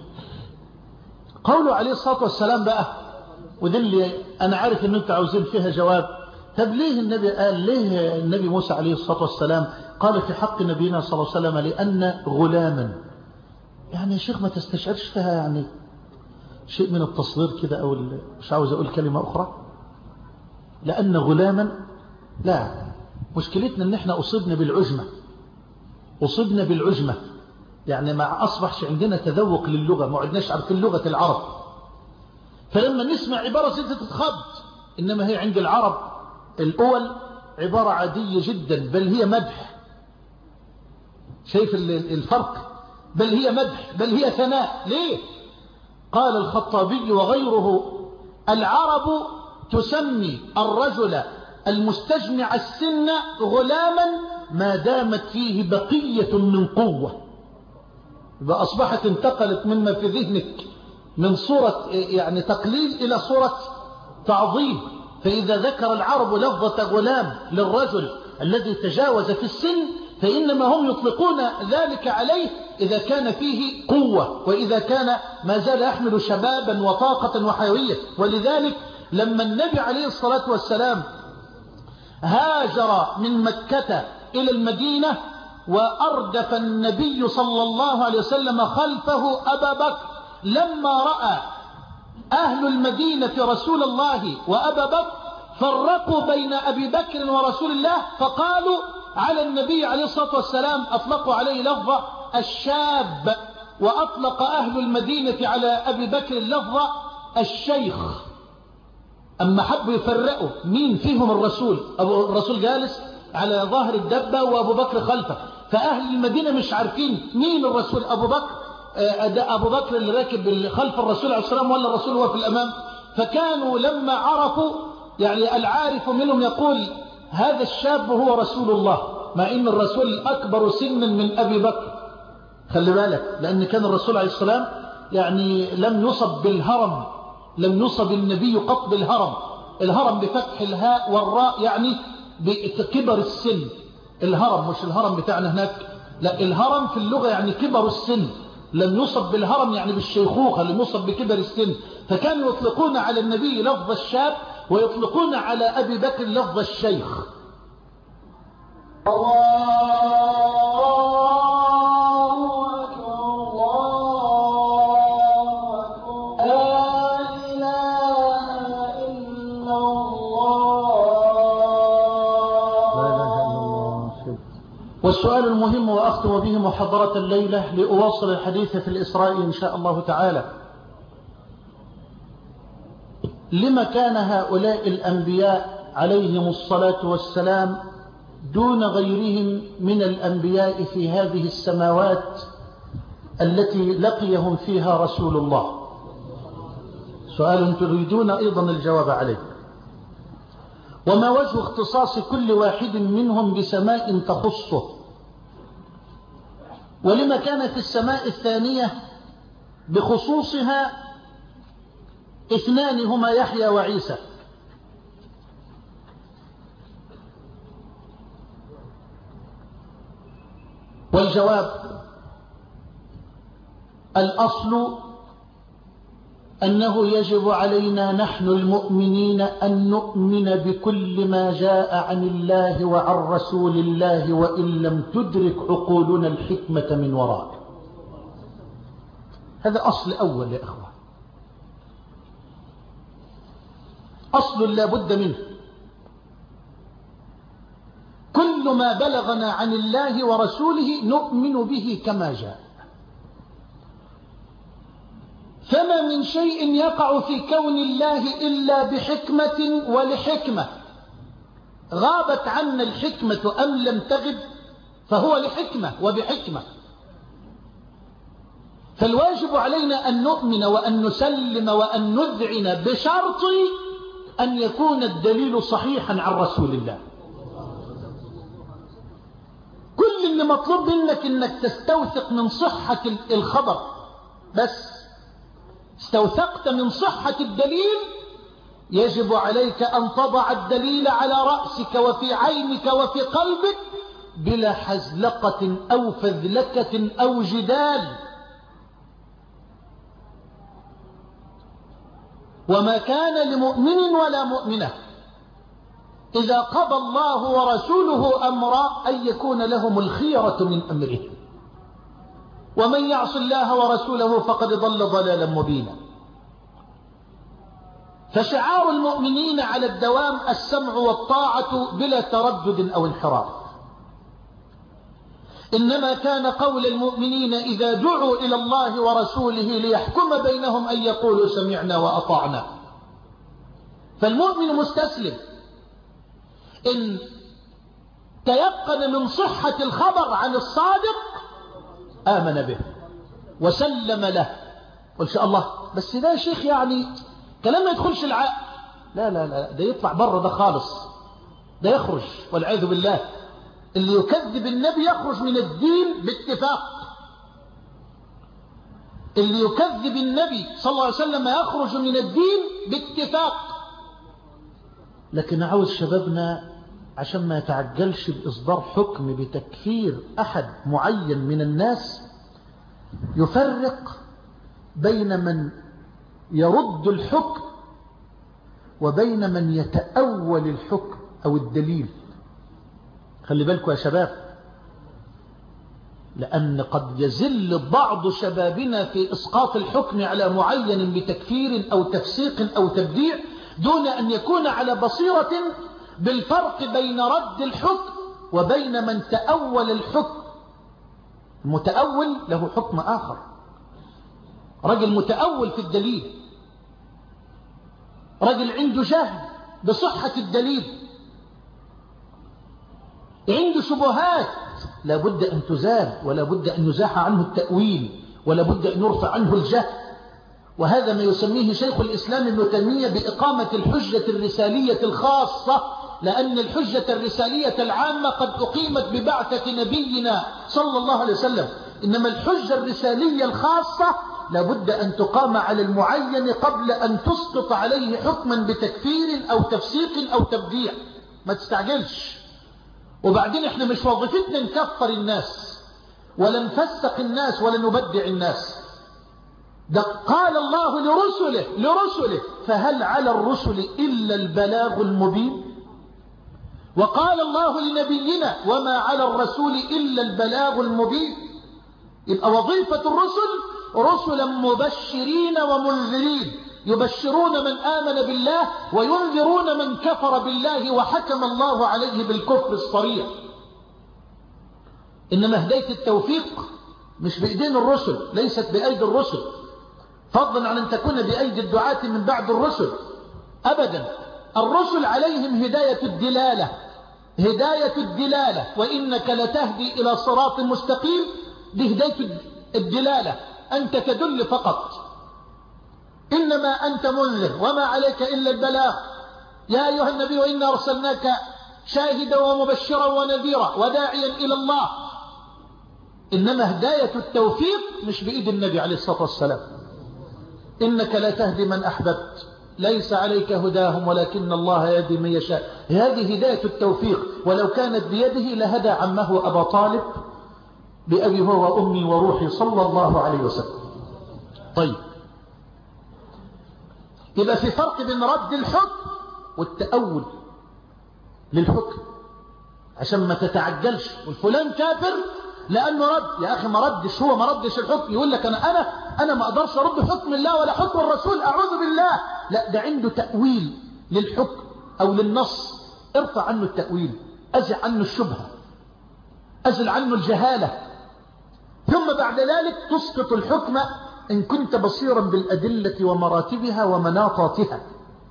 قوله عليه الصلاة والسلام بقى، وده اللي أنا عارف أن أنتوا عاوزين فيها جواب. طب ليه النبي قال، ليه النبي موسى عليه الصلاة والسلام قال في حق نبينا صلى الله عليه وسلم لأن غلاما؟ يعني يا شيخ ما تستشعرش فيها يعني شيء من التصوير كده، أو مش عاوز أقول كلمة أخرى، لأن غلاما؟ لا، مشكلتنا أن احنا أصبنا بالعجمة، أصبنا بالعجمة، يعني ما أصبحش عندنا تذوق للغة، ما عدناش عارفين لغة العرب. فلما نسمع عبارة ستة تتخض، إنما هي عند العرب الأول عبارة عادية جدا، بل هي مدح. شايف الفرق؟ بل هي مدح، بل هي ثناء. ليه؟ قال الخطابي وغيره العرب تسمي الرجل المستجمع السن غلاما ما دامت فيه بقية من قوة. فأصبحت انتقلت مما في ذهنك من صورة يعني تقليل إلى صورة تعظيم. فإذا ذكر العرب لفظة غلام للرجل الذي تجاوز في السن فإنما هم يطلقون ذلك عليه إذا كان فيه قوة، وإذا كان ما زال يحمل شبابا وطاقة وحيوية. ولذلك لما النبي عليه الصلاة والسلام هاجر من مكة إلى المدينة وأردف النبي صلى الله عليه وسلم خلفه أبا بكر، لما رأى أهل المدينة رسول الله وأبا بكر فرقوا بين أبي بكر ورسول الله، فقالوا على النبي عليه الصلاة والسلام أطلقوا عليه لفظة الشاب، وأطلق أهل المدينة على أبي بكر لفظة الشيخ. أما حبوا يفرقوا مين فيهم الرسول، أبو الرسول جالس على ظهر الدبة وأبو بكر خلفه، فأهل المدينة مش عارفين مين الرسول، أبو بكر ده أبو بكر اللي راكب خلف الرسول عليه السلام ولا الرسول هو في الأمام. فكانوا لما عرفوا يعني العارف منهم يقول هذا الشاب هو رسول الله، مع إن الرسول أكبر سنا من أبي بكر. خلي بالك، لأن كان الرسول عليه السلام يعني لم يصب بالهرم، لم يصب النبي قط بالهرم. الهرم بفتح الهاء والراء يعني بكبر السن. الهرم مش الهرم بتاعنا هناك، لا، الهرم في اللغة يعني كبر السن. لم يصب بالهرم يعني بالشيخوخة، لم يصب بكبر السن. فكانوا يطلقون على النبي لفظ الشاب ويطلقون على أبي بكر لفظ الشيخ. والسؤال المهم وأختم به محاضرة الليلة لأواصل الحديث في الإسراء إن شاء الله تعالى: لما كان هؤلاء الأنبياء عليهم الصلاة والسلام دون غيرهم من الأنبياء في هذه السماوات التي لقيهم فيها رسول الله؟ سؤال تريدون أيضا الجواب عليه. وما وجه اختصاص كل واحد منهم بسماء تخصه؟ ولما كانت السماء الثانية بخصوصها اثنان هما يحيى وعيسى؟ والجواب: الأصل أنه يجب علينا نحن المؤمنين أن نؤمن بكل ما جاء عن الله وعن رسول الله وإن لم تدرك عقولنا الحكمة من وراءه. هذا أصل أول يا أخوة، أصل لا بد منه. كل ما بلغنا عن الله ورسوله نؤمن به كما جاء، فما من شيء يقع في كون الله إلا بحكمة ولحكمة، غابت عنا الحكمة أم لم تغب فهو لحكمة وبحكمة. فالواجب علينا أن نؤمن وأن نسلم وأن نذعن بشرط أن يكون الدليل صحيحا عن رسول الله. كل اللي مطلوب منك أنك تستوثق من صحة الخبر، بس استوثقت من صحة الدليل يجب عليك أن تضع الدليل على رأسك وفي عينك وفي قلبك بلا حزلقة أو فذلكة أو جدال. وما كان لمؤمن ولا مؤمنة إذا قضى الله ورسوله أمرا أن يكون لهم الخيرة من أمرهم، ومن يعص الله ورسوله فقد ضل ضلالا مبينا. فشعار المؤمنين على الدوام السمع والطاعة بلا تردد أو انحراف. إنما كان قول المؤمنين إذا دعوا إلى الله ورسوله ليحكم بينهم أن يقولوا سمعنا وأطعنا. فالمؤمن مستسلم إن تيقن من صحة الخبر عن الصادق آمن به وسلم له. قل شاء الله بس ده يا شيخ يعني كلام ما يدخلش العقل. لا لا لا، ده يطلع بره، ده خالص، ده يخرج والعياذ بالله. اللي يكذب النبي يخرج من الدين باتفاق. اللي يكذب النبي صلى الله عليه وسلم يخرج من الدين باتفاق. لكن عاوز شبابنا عشان ما يتعجلش بإصدار حكم بتكفير أحد معين من الناس يفرق بين من يرد الحكم وبين من يتأول الحكم أو الدليل. خلي بالكم يا شباب، لأن قد يزل بعض شبابنا في إسقاط الحكم على معين بتكفير أو تفسيق أو تبديع دون أن يكون على بصيرة بالفرق بين رد الحكم وبين من تأول الحكم. المتأول له حكم آخر، رجل متأول في الدليل، رجل عنده جهل بصحة الدليل، عنده شبهات لا بد أن تزال ولا بد أن يزاح عنه التأويل ولا بد أن يرفع عنه الجهل. وهذا ما يسميه شيخ الإسلام ابن تيمية بإقامة الحجة الرسالية الخاصة، لأن الحجة الرسالية العامة قد أقيمت ببعثة نبينا صلى الله عليه وسلم، إنما الحجة الرسالية الخاصة لابد أن تقام على المعين قبل أن تسقط عليه حكما بتكفير أو تفسيق أو تبديع. ما تستعجلش. وبعدين احنا مش وظيفتنا نكفر الناس ولا نفسق الناس ولا نبدع الناس. ده قال الله لرسله لرسله فهل على الرسل إلا البلاغ المبين. وقال الله لنبينا وما على الرسول إلا البلاغ المبين. يبقى وظيفة الرسل رسلا مبشرين ومنذرين، يبشرون من آمن بالله وينذرون من كفر بالله وحكم الله عليه بالكفر الصريح. إنما هداية التوفيق مش بإيدين الرسل، ليست بأيدي الرسل، فضلا عن أن تكون بأيدي الدعاة من بعد الرسل أبدا. الرسل عليهم هداية الدلالة، هداية الدلالة، وإنك لتهدي إلى صراط مستقيم، دي هداية الدلالة، أنت تدل فقط، إنما أنت منذر وما عليك إلا البلاغ. يا أيها النبي وإنا أرسلناك شاهدا ومبشرا ونذيرا وداعيا إلى الله. إنما هداية التوفيق مش بإيد النبي عليه الصلاة والسلام. إنك لا تهدي من أحببت، ليس عليك هداهم ولكن الله يهدي من يشاء. هذه هداية التوفيق، ولو كانت بيده لهدى عمه أبا طالب بأبي هو وأمي وروحي صلى الله عليه وسلم. طيب، يبقى في فرق بين رد الحكم والتأول للحكم، عشان ما تتعجلش والفلان كافر لأنه رد. يا أخي ما ردش، هو ما ردش الحكم يقول لك أنا أنا أنا ما أقدرش أرد حكم الله ولا حكم الرسول، أعوذ بالله. لا، ده عنده تأويل للحكم أو للنص، ارفع عنه التأويل، أزل عنه الشبهة، أزل عنه الجهالة، ثم بعد ذلك تسقط الحكم إن كنت بصيرا بالأدلة ومراتبها ومناطاتها.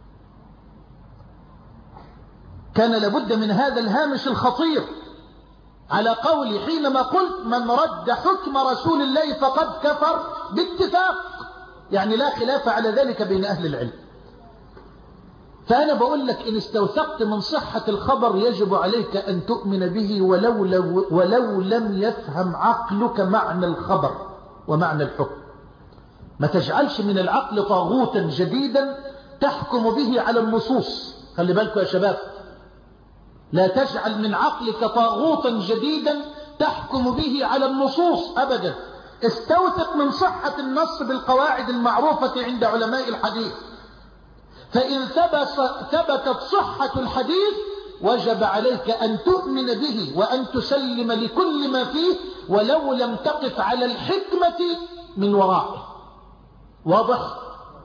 كان لابد من هذا الهامش الخطير على قولي حينما قلت من رد حكم رسول الله فقد كفر باتفاق، يعني لا خلاف على ذلك بين أهل العلم. فأنا بقول لك إن استوثقت من صحة الخبر يجب عليك أن تؤمن به ولو, لو ولو لم يفهم عقلك معنى الخبر ومعنى الحكم. ما تجعلش من العقل طاغوتا جديدا تحكم به على النصوص. خلي بالكم يا شباب، لا تجعل من عقلك طاغوتا جديدا تحكم به على النصوص أبدا. استوثق من صحة النص بالقواعد المعروفة عند علماء الحديث. فإن ثبتت صحة الحديث وجب عليك أن تؤمن به وأن تسلم لكل ما فيه ولو لم تقف على الحكمة من ورائه. واضح؟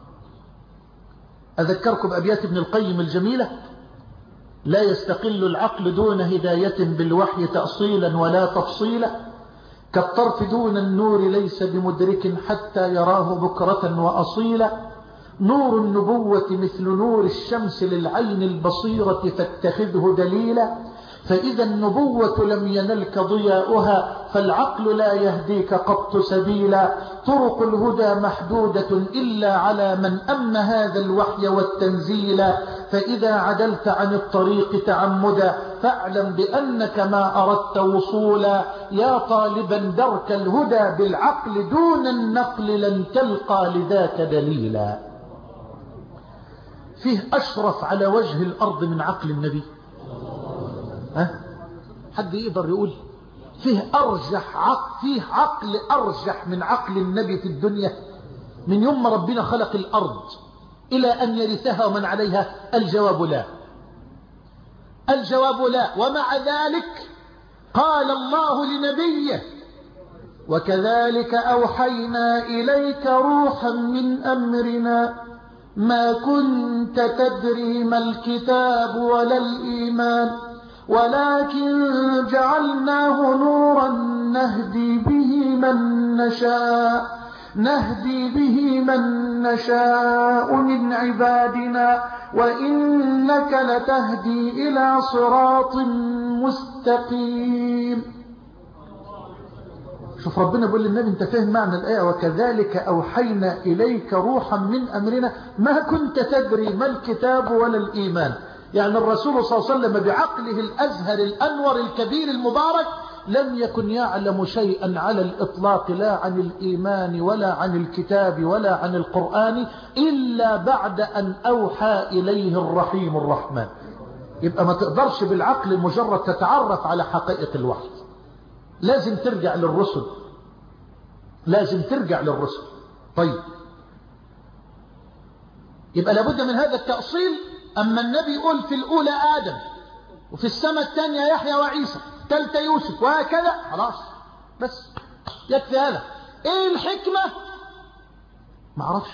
أذكركم بأبيات ابن القيم الجميلة: لا يستقل العقل دون هداية بالوحي تأصيلا ولا تفصيلا، كالطرف دون النور ليس بمدرك حتى يراه بكرة وأصيلا. نور النبوة مثل نور الشمس للعين البصيرة فاتخذه دليلا، فإذا النبوة لم ينلك ضياؤها فالعقل لا يهديك قط سبيلا. طرق الهدى محدودة إلا على من أم هذا الوحي والتنزيل، فإذا عدلت عن الطريق تعمدا فاعلم بأنك ما أردت وصولا. يا طالبا درك الهدى بالعقل دون النقل لن تلقى لذاك دليلا. فيه أشرف على وجه الأرض من عقل النبي؟ ها؟ حد يقدر يقول فيه أرجح عقل، فيه عقل أرجح من عقل النبي في الدنيا؟ من يوم ما ربنا خلق الأرض إلى أن يرثها ومن عليها؟ الجواب لا، الجواب لا. ومع ذلك قال الله لنبيه: وكذلك أوحينا إليك روحا من أمرنا ما كنت تدري ما الكتاب ولا الإيمان ولكن جعلناه نورا نهدي به من نشاء نهدي به من نشاء من عبادنا وإنك لتهدي إلى صراط مستقيم. شوف ربنا بيقول للنبي: انت فاهم معنى الآية؟ وكذلك أوحينا إليك روحا من أمرنا ما كنت تدري ما الكتاب ولا الإيمان. يعني الرسول صلى الله عليه وسلم بعقله الأزهر الأنور الكبير المبارك لم يكن يعلم شيئا على الإطلاق، لا عن الإيمان ولا عن الكتاب ولا عن القرآن، إلا بعد أن أوحى إليه الرحيم الرحمن. يبقى ما تقدرش بالعقل المجرد تتعرف على حقائق الوحي، لازم ترجع للرسل، لازم ترجع للرسل. طيب، يبقى لابد من هذا التأصيل. أما النبي يقول في الأولى آدم، وفي السماء الثانية يحيى وعيسى، ثالثة يوسف، وهكذا، خلاص بس يكفي هذا. ايه الحكمة؟ ما اعرفش،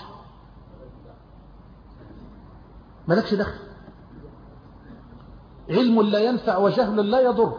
مالكش دخل. علم لا ينفع وجهل لا يضر،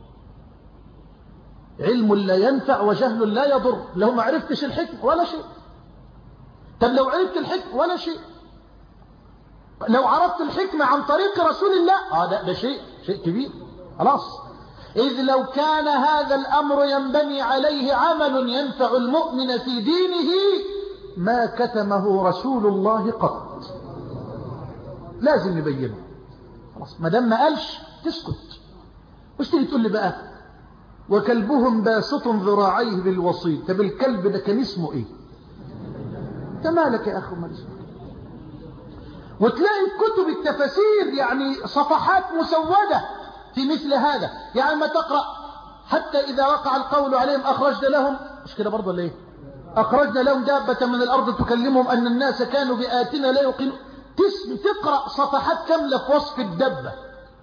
علم لا ينفع وجهل لا يضر. لو ما عرفتش الحكمة ولا شيء. طب لو عرفت الحكمة ولا شيء. لو عرفت الحكمة عن طريق رسول الله اه ده, ده شيء شيء كبير. خلاص. إذ لو كان هذا الأمر ينبني عليه عمل ينفع المؤمن في دينه ما كتمه رسول الله قط. لازم يبينه. خلاص، ما دام ما قالش تسكت. وش تيجي تقول لي بقى وكلبهم باسط ذراعيه بالوصيد؟ طب الكلب ده كان اسمه ايه؟ انت مالك يا اخو مالك؟ وتلاقي كتب التفاسير يعني صفحات مسودة في مثل هذا. يعني ما تقرأ حتى إذا وقع القول عليهم أخرجنا لهم، مش كده برضه ليه؟ أخرجنا لهم دابة من الأرض تكلمهم أن الناس كانوا بآياتنا لا يوقنون. تقرأ صفحات كاملة في وصف الدبة،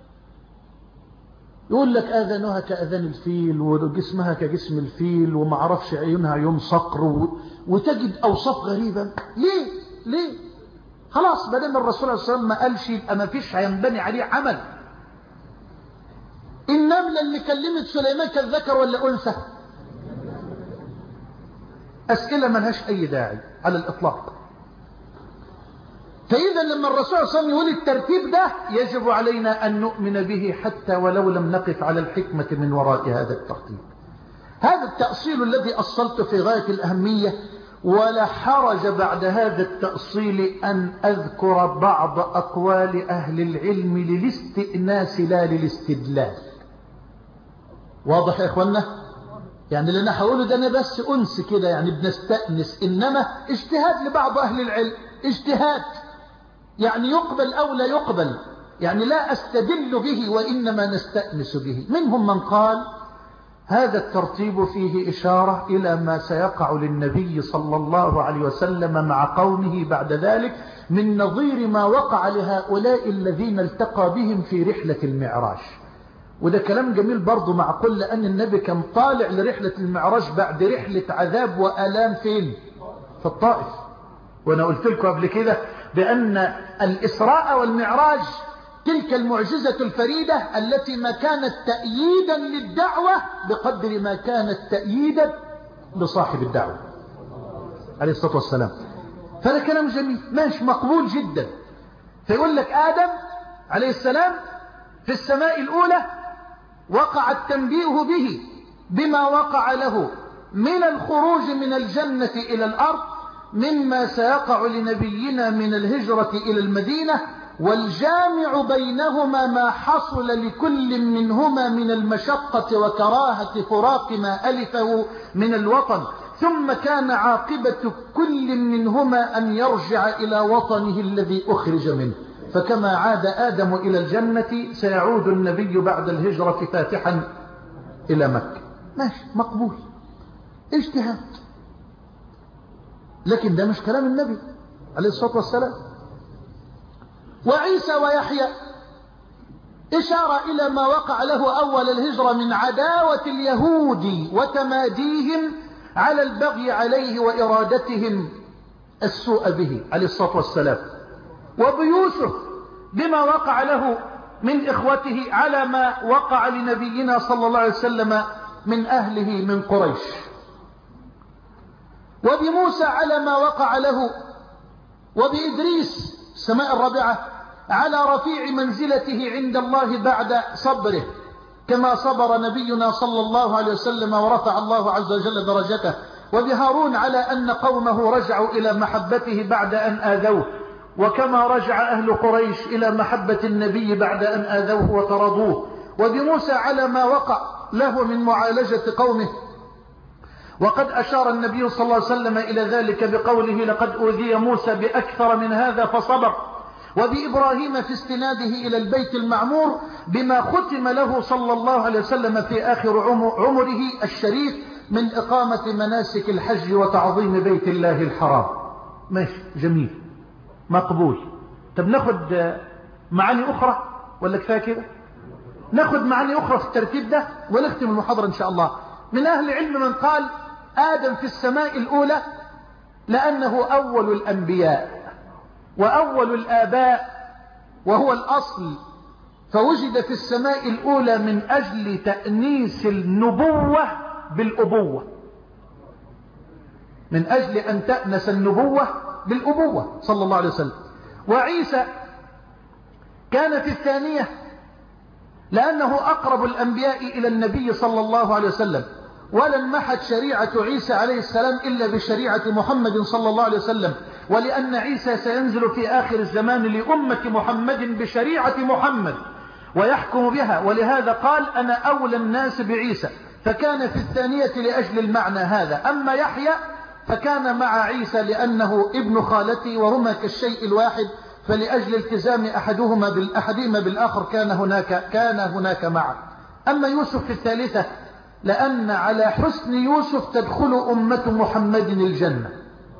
يقول لك آذانها كأذان الفيل وجسمها كجسم الفيل وما عرفش عيونها عيون صقر و... وتجد أوصاف غريبة. ليه؟ ليه؟ خلاص بدل الرسول صلى الله عليه وسلم ما قالش يبقى ما فيش هينبني عليه عمل. النملة اللي كلمت سليمان كان ذكر ولا أنثى؟ أسئلة ما لهاش أي داعي على الإطلاق. فإذا لما الرسول صلى الله عليه وسلم يقول الترتيب ده يجب علينا أن نؤمن به حتى ولو لم نقف على الحكمة من وراء هذا الترتيب. هذا التأصيل الذي أصلته في غاية الأهمية، ولا حرج بعد هذا التأصيل أن أذكر بعض أقوال أهل العلم للاستئناس لا للاستدلال. واضح يا إخوانا؟ يعني اللي أنا هقوله ده أنا بس أنس كده، يعني بنستأنس، إنما اجتهاد لبعض أهل العلم، اجتهاد يعني يقبل أو لا يقبل، يعني لا أستدل به وإنما نستأنس به. منهم من قال هذا الترتيب فيه إشارة إلى ما سيقع للنبي صلى الله عليه وسلم مع قومه بعد ذلك من نظير ما وقع لهؤلاء الذين التقى بهم في رحلة المعراج. وده كلام جميل برضو، معقول لأن النبي كان طالع لرحلة المعراج بعد رحلة عذاب وآلام فين؟ في الطائف. وأنا قلت لكم قبل كده بأن الإسراء والمعراج تلك المعجزة الفريدة التي ما كانت تأييدا للدعوة بقدر ما كانت تأييدا لصاحب الدعوة عليه الصلاة والسلام. فهذا كلام جميل ماشي مقبول جدا. فيقول لك آدم عليه السلام في السماء الأولى وقع التنبيه به بما وقع له من الخروج من الجنة إلى الأرض، مما سيقع لنبينا من الهجرة إلى المدينة، والجامع بينهما ما حصل لكل منهما من المشقة وكراهة فراق ما ألفه من الوطن، ثم كان عاقبة كل منهما أن يرجع إلى وطنه الذي أخرج منه. فكما عاد آدم إلى الجنة سيعود النبي بعد الهجرة فاتحا إلى مكة. ماشي مقبول، اجتهاد، لكن ده مش كلام النبي عليه الصلاة والسلام. وعيسى ويحيى إشارة إلى ما وقع له أول الهجرة من عداوة اليهود وتماديهم على البغي عليه وإرادتهم السوء به عليه الصلاة والسلام. وبيوسف بما وقع له من إخوته على ما وقع لنبينا صلى الله عليه وسلم من أهله من قريش. وبموسى على ما وقع له، وبإدريس السماء الرابعة على رفيع منزلته عند الله بعد صبره كما صبر نبينا صلى الله عليه وسلم ورفع الله عز وجل درجته. وبهارون على أن قومه رجعوا إلى محبته بعد أن آذوه، وكما رجع أهل قريش إلى محبة النبي بعد أن آذوه وطردوه. وبموسى على ما وقع له من معالجة قومه، وقد أشار النبي صلى الله عليه وسلم إلى ذلك بقوله لقد أوذي موسى بأكثر من هذا فصبر. وبإبراهيم في استناده إلى البيت المعمور بما ختم له صلى الله عليه وسلم في آخر عمره الشريف من إقامة مناسك الحج وتعظيم بيت الله الحرام. ماشي جميل مقبول. طب ناخد معاني أخرى ولا كفاية كده؟ ناخد معاني أخرى في الترتيب ده ونختم المحاضرة إن شاء الله. من أهل العلم من قال آدم في السماء الأولى لأنه أول الأنبياء وأول الآباء وهو الأصل، فوجد في السماء الأولى من أجل تأنيس النبوة بالأبوة، من أجل أن تأنس النبوة بالأبوة صلى الله عليه وسلم. وعيسى كان في الثانية لأنه أقرب الأنبياء إلى النبي صلى الله عليه وسلم، ولن محت شريعة عيسى عليه السلام إلا بشريعة محمد صلى الله عليه وسلم، ولأن عيسى سينزل في آخر الزمان لأمة محمد بشريعة محمد ويحكم بها، ولهذا قال أنا أولى الناس بعيسى، فكان في الثانية لأجل المعنى هذا. أما يحيى فكان مع عيسى لأنه ابن خالته وهما كالشيء الواحد، فلأجل التزام أحدهما بالأحدهما بالآخر كان هناك كان هناك معا. أما يوسف في الثالثة لأن على حسن يوسف تدخل أمة محمد الجنة،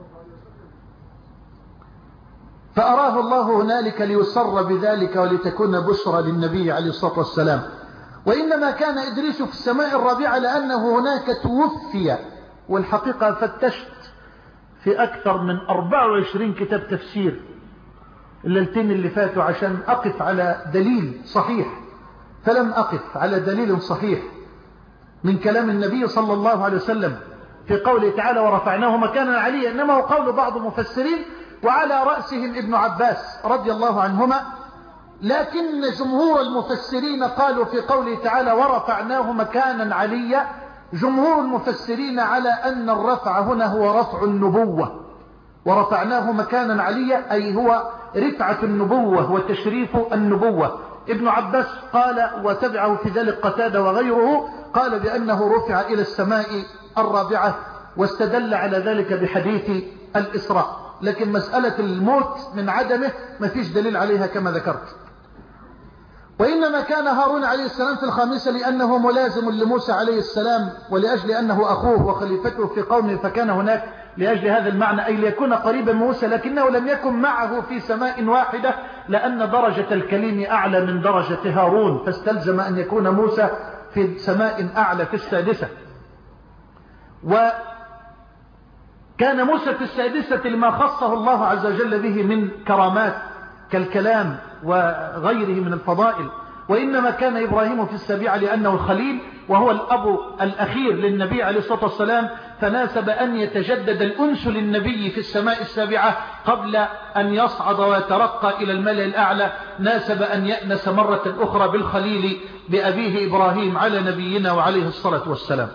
فأراه الله هنالك ليسر بذلك ولتكون بشرى للنبي عليه الصلاة والسلام. وإنما كان إدريس في السماء الرابعة لأنه هناك توفي. والحقيقة فتشت في أكثر من أربعة وعشرين كتاب تفسير الليلتين اللي فاتوا عشان أقف على دليل صحيح، فلم أقف على دليل صحيح من كلام النبي صلى الله عليه وسلم في قوله تعالى ورفعناه مكانا عليا، إنما هو قول بعض المفسرين وعلى رأسهم ابن عباس رضي الله عنهما. لكن جمهور المفسرين قالوا في قوله تعالى ورفعناه مكانا عليا، جمهور المفسرين على أن الرفع هنا هو رفع النبوة، ورفعناه مكانا عليا أي هو رفعة النبوة وتشريف النبوة. ابن عباس قال وتبعه في ذلك قتادة وغيره قال بأنه رفع إلى السماء الرابعة، واستدل على ذلك بحديث الإسراء. لكن مسألة الموت من عدمه ما فيش دليل عليها كما ذكرت. وإنما كان هارون عليه السلام في الخامسة لأنه ملازم لموسى عليه السلام، ولأجل أنه أخوه وخليفته في قومه فكان هناك لأجل هذا المعنى أي ليكون قريبا من موسى، لكنه لم يكن معه في سماء واحدة لأن درجة الكليم أعلى من درجة هارون، فاستلزم أن يكون موسى في سماء أعلى في السادسة. وكان موسى في السادسة لما خصه الله عز وجل به من كرامات كالكلام وغيره من الفضائل. وإنما كان إبراهيم في السابعة لأنه الخليل وهو الأب الأخير للنبي عليه الصلاة والسلام، فناسب أن يتجدد الأنس للنبي في السماء السابعة قبل أن يصعد ويترقى إلى الملأ الأعلى، ناسب أن يأنس مرة أخرى بالخليل بأبيه إبراهيم على نبينا وعليه الصلاة والسلام.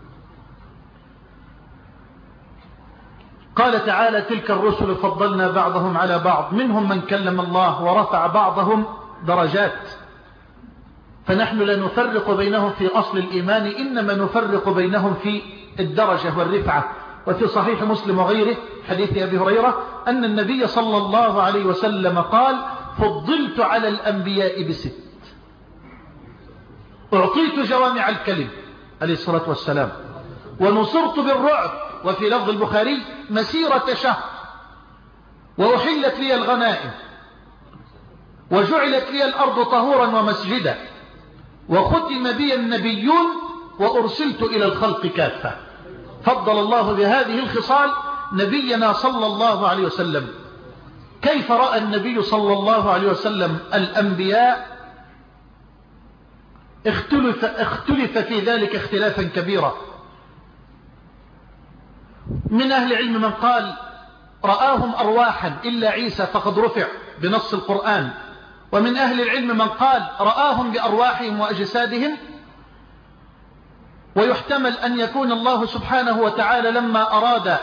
قال تعالى تلك الرسل فضلنا بعضهم على بعض منهم من كلم الله ورفع بعضهم درجات، فنحن لا نفرق بينهم في أصل الإيمان، إنما نفرق بينهم في الدرجة والرفعة. وفي صحيح مسلم وغيره حديث أبي هريرة أن النبي صلى الله عليه وسلم قال فضلت على الأنبياء بست، أعطيت جوامع الكلم عليه الصلاة والسلام، ونصرت بالرعب، وفي لفظ البخاري مسيرة شهر، وأحلت لي الغنائم، وجعلت لي الأرض طهورا ومسجدا، وختم بي النبيون، وأرسلت إلى الخلق كافة. فضل الله بهذه الخصال نبينا صلى الله عليه وسلم. كيف رأى النبي صلى الله عليه وسلم الأنبياء؟ اختلف, اختلف في ذلك اختلافا كبيرا. من أهل العلم من قال رآهم أرواحا إلا عيسى فقد رفع بنص القرآن، ومن أهل العلم من قال رآهم بأرواحهم وأجسادهم، ويحتمل أن يكون الله سبحانه وتعالى لما أراد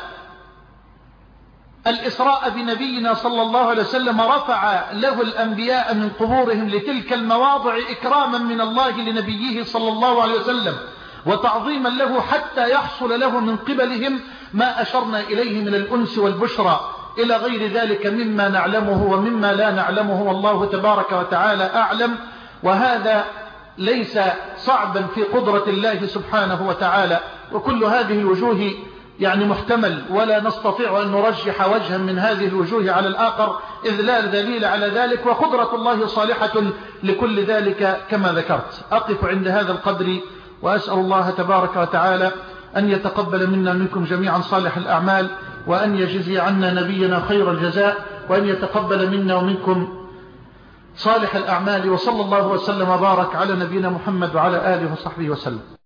الإسراء بنبينا صلى الله عليه وسلم رفع له الأنبياء من قبورهم لتلك المواضع إكراما من الله لنبيه صلى الله عليه وسلم وتعظيما له، حتى يحصل له من قبلهم ما أشرنا إليه من الأنس والبشرى إلى غير ذلك مما نعلمه ومما لا نعلمه، والله تبارك وتعالى أعلم. وهذا ليس صعبا في قدرة الله سبحانه وتعالى، وكل هذه الوجوه يعني محتمل، ولا نستطيع أن نرجح وجها من هذه الوجوه على الآخر إذ لا دليل على ذلك، وقدرة الله صالحة لكل ذلك كما ذكرت. أقف عند هذا القدر وأسأل الله تبارك وتعالى أن يتقبل منا منكم جميعا صالح الأعمال، وأن يجزي عنا نبينا خير الجزاء، وأن يتقبل منا ومنكم صالح الأعمال. وصلى الله وسلم وبارك على نبينا محمد وعلى آله وصحبه وسلم.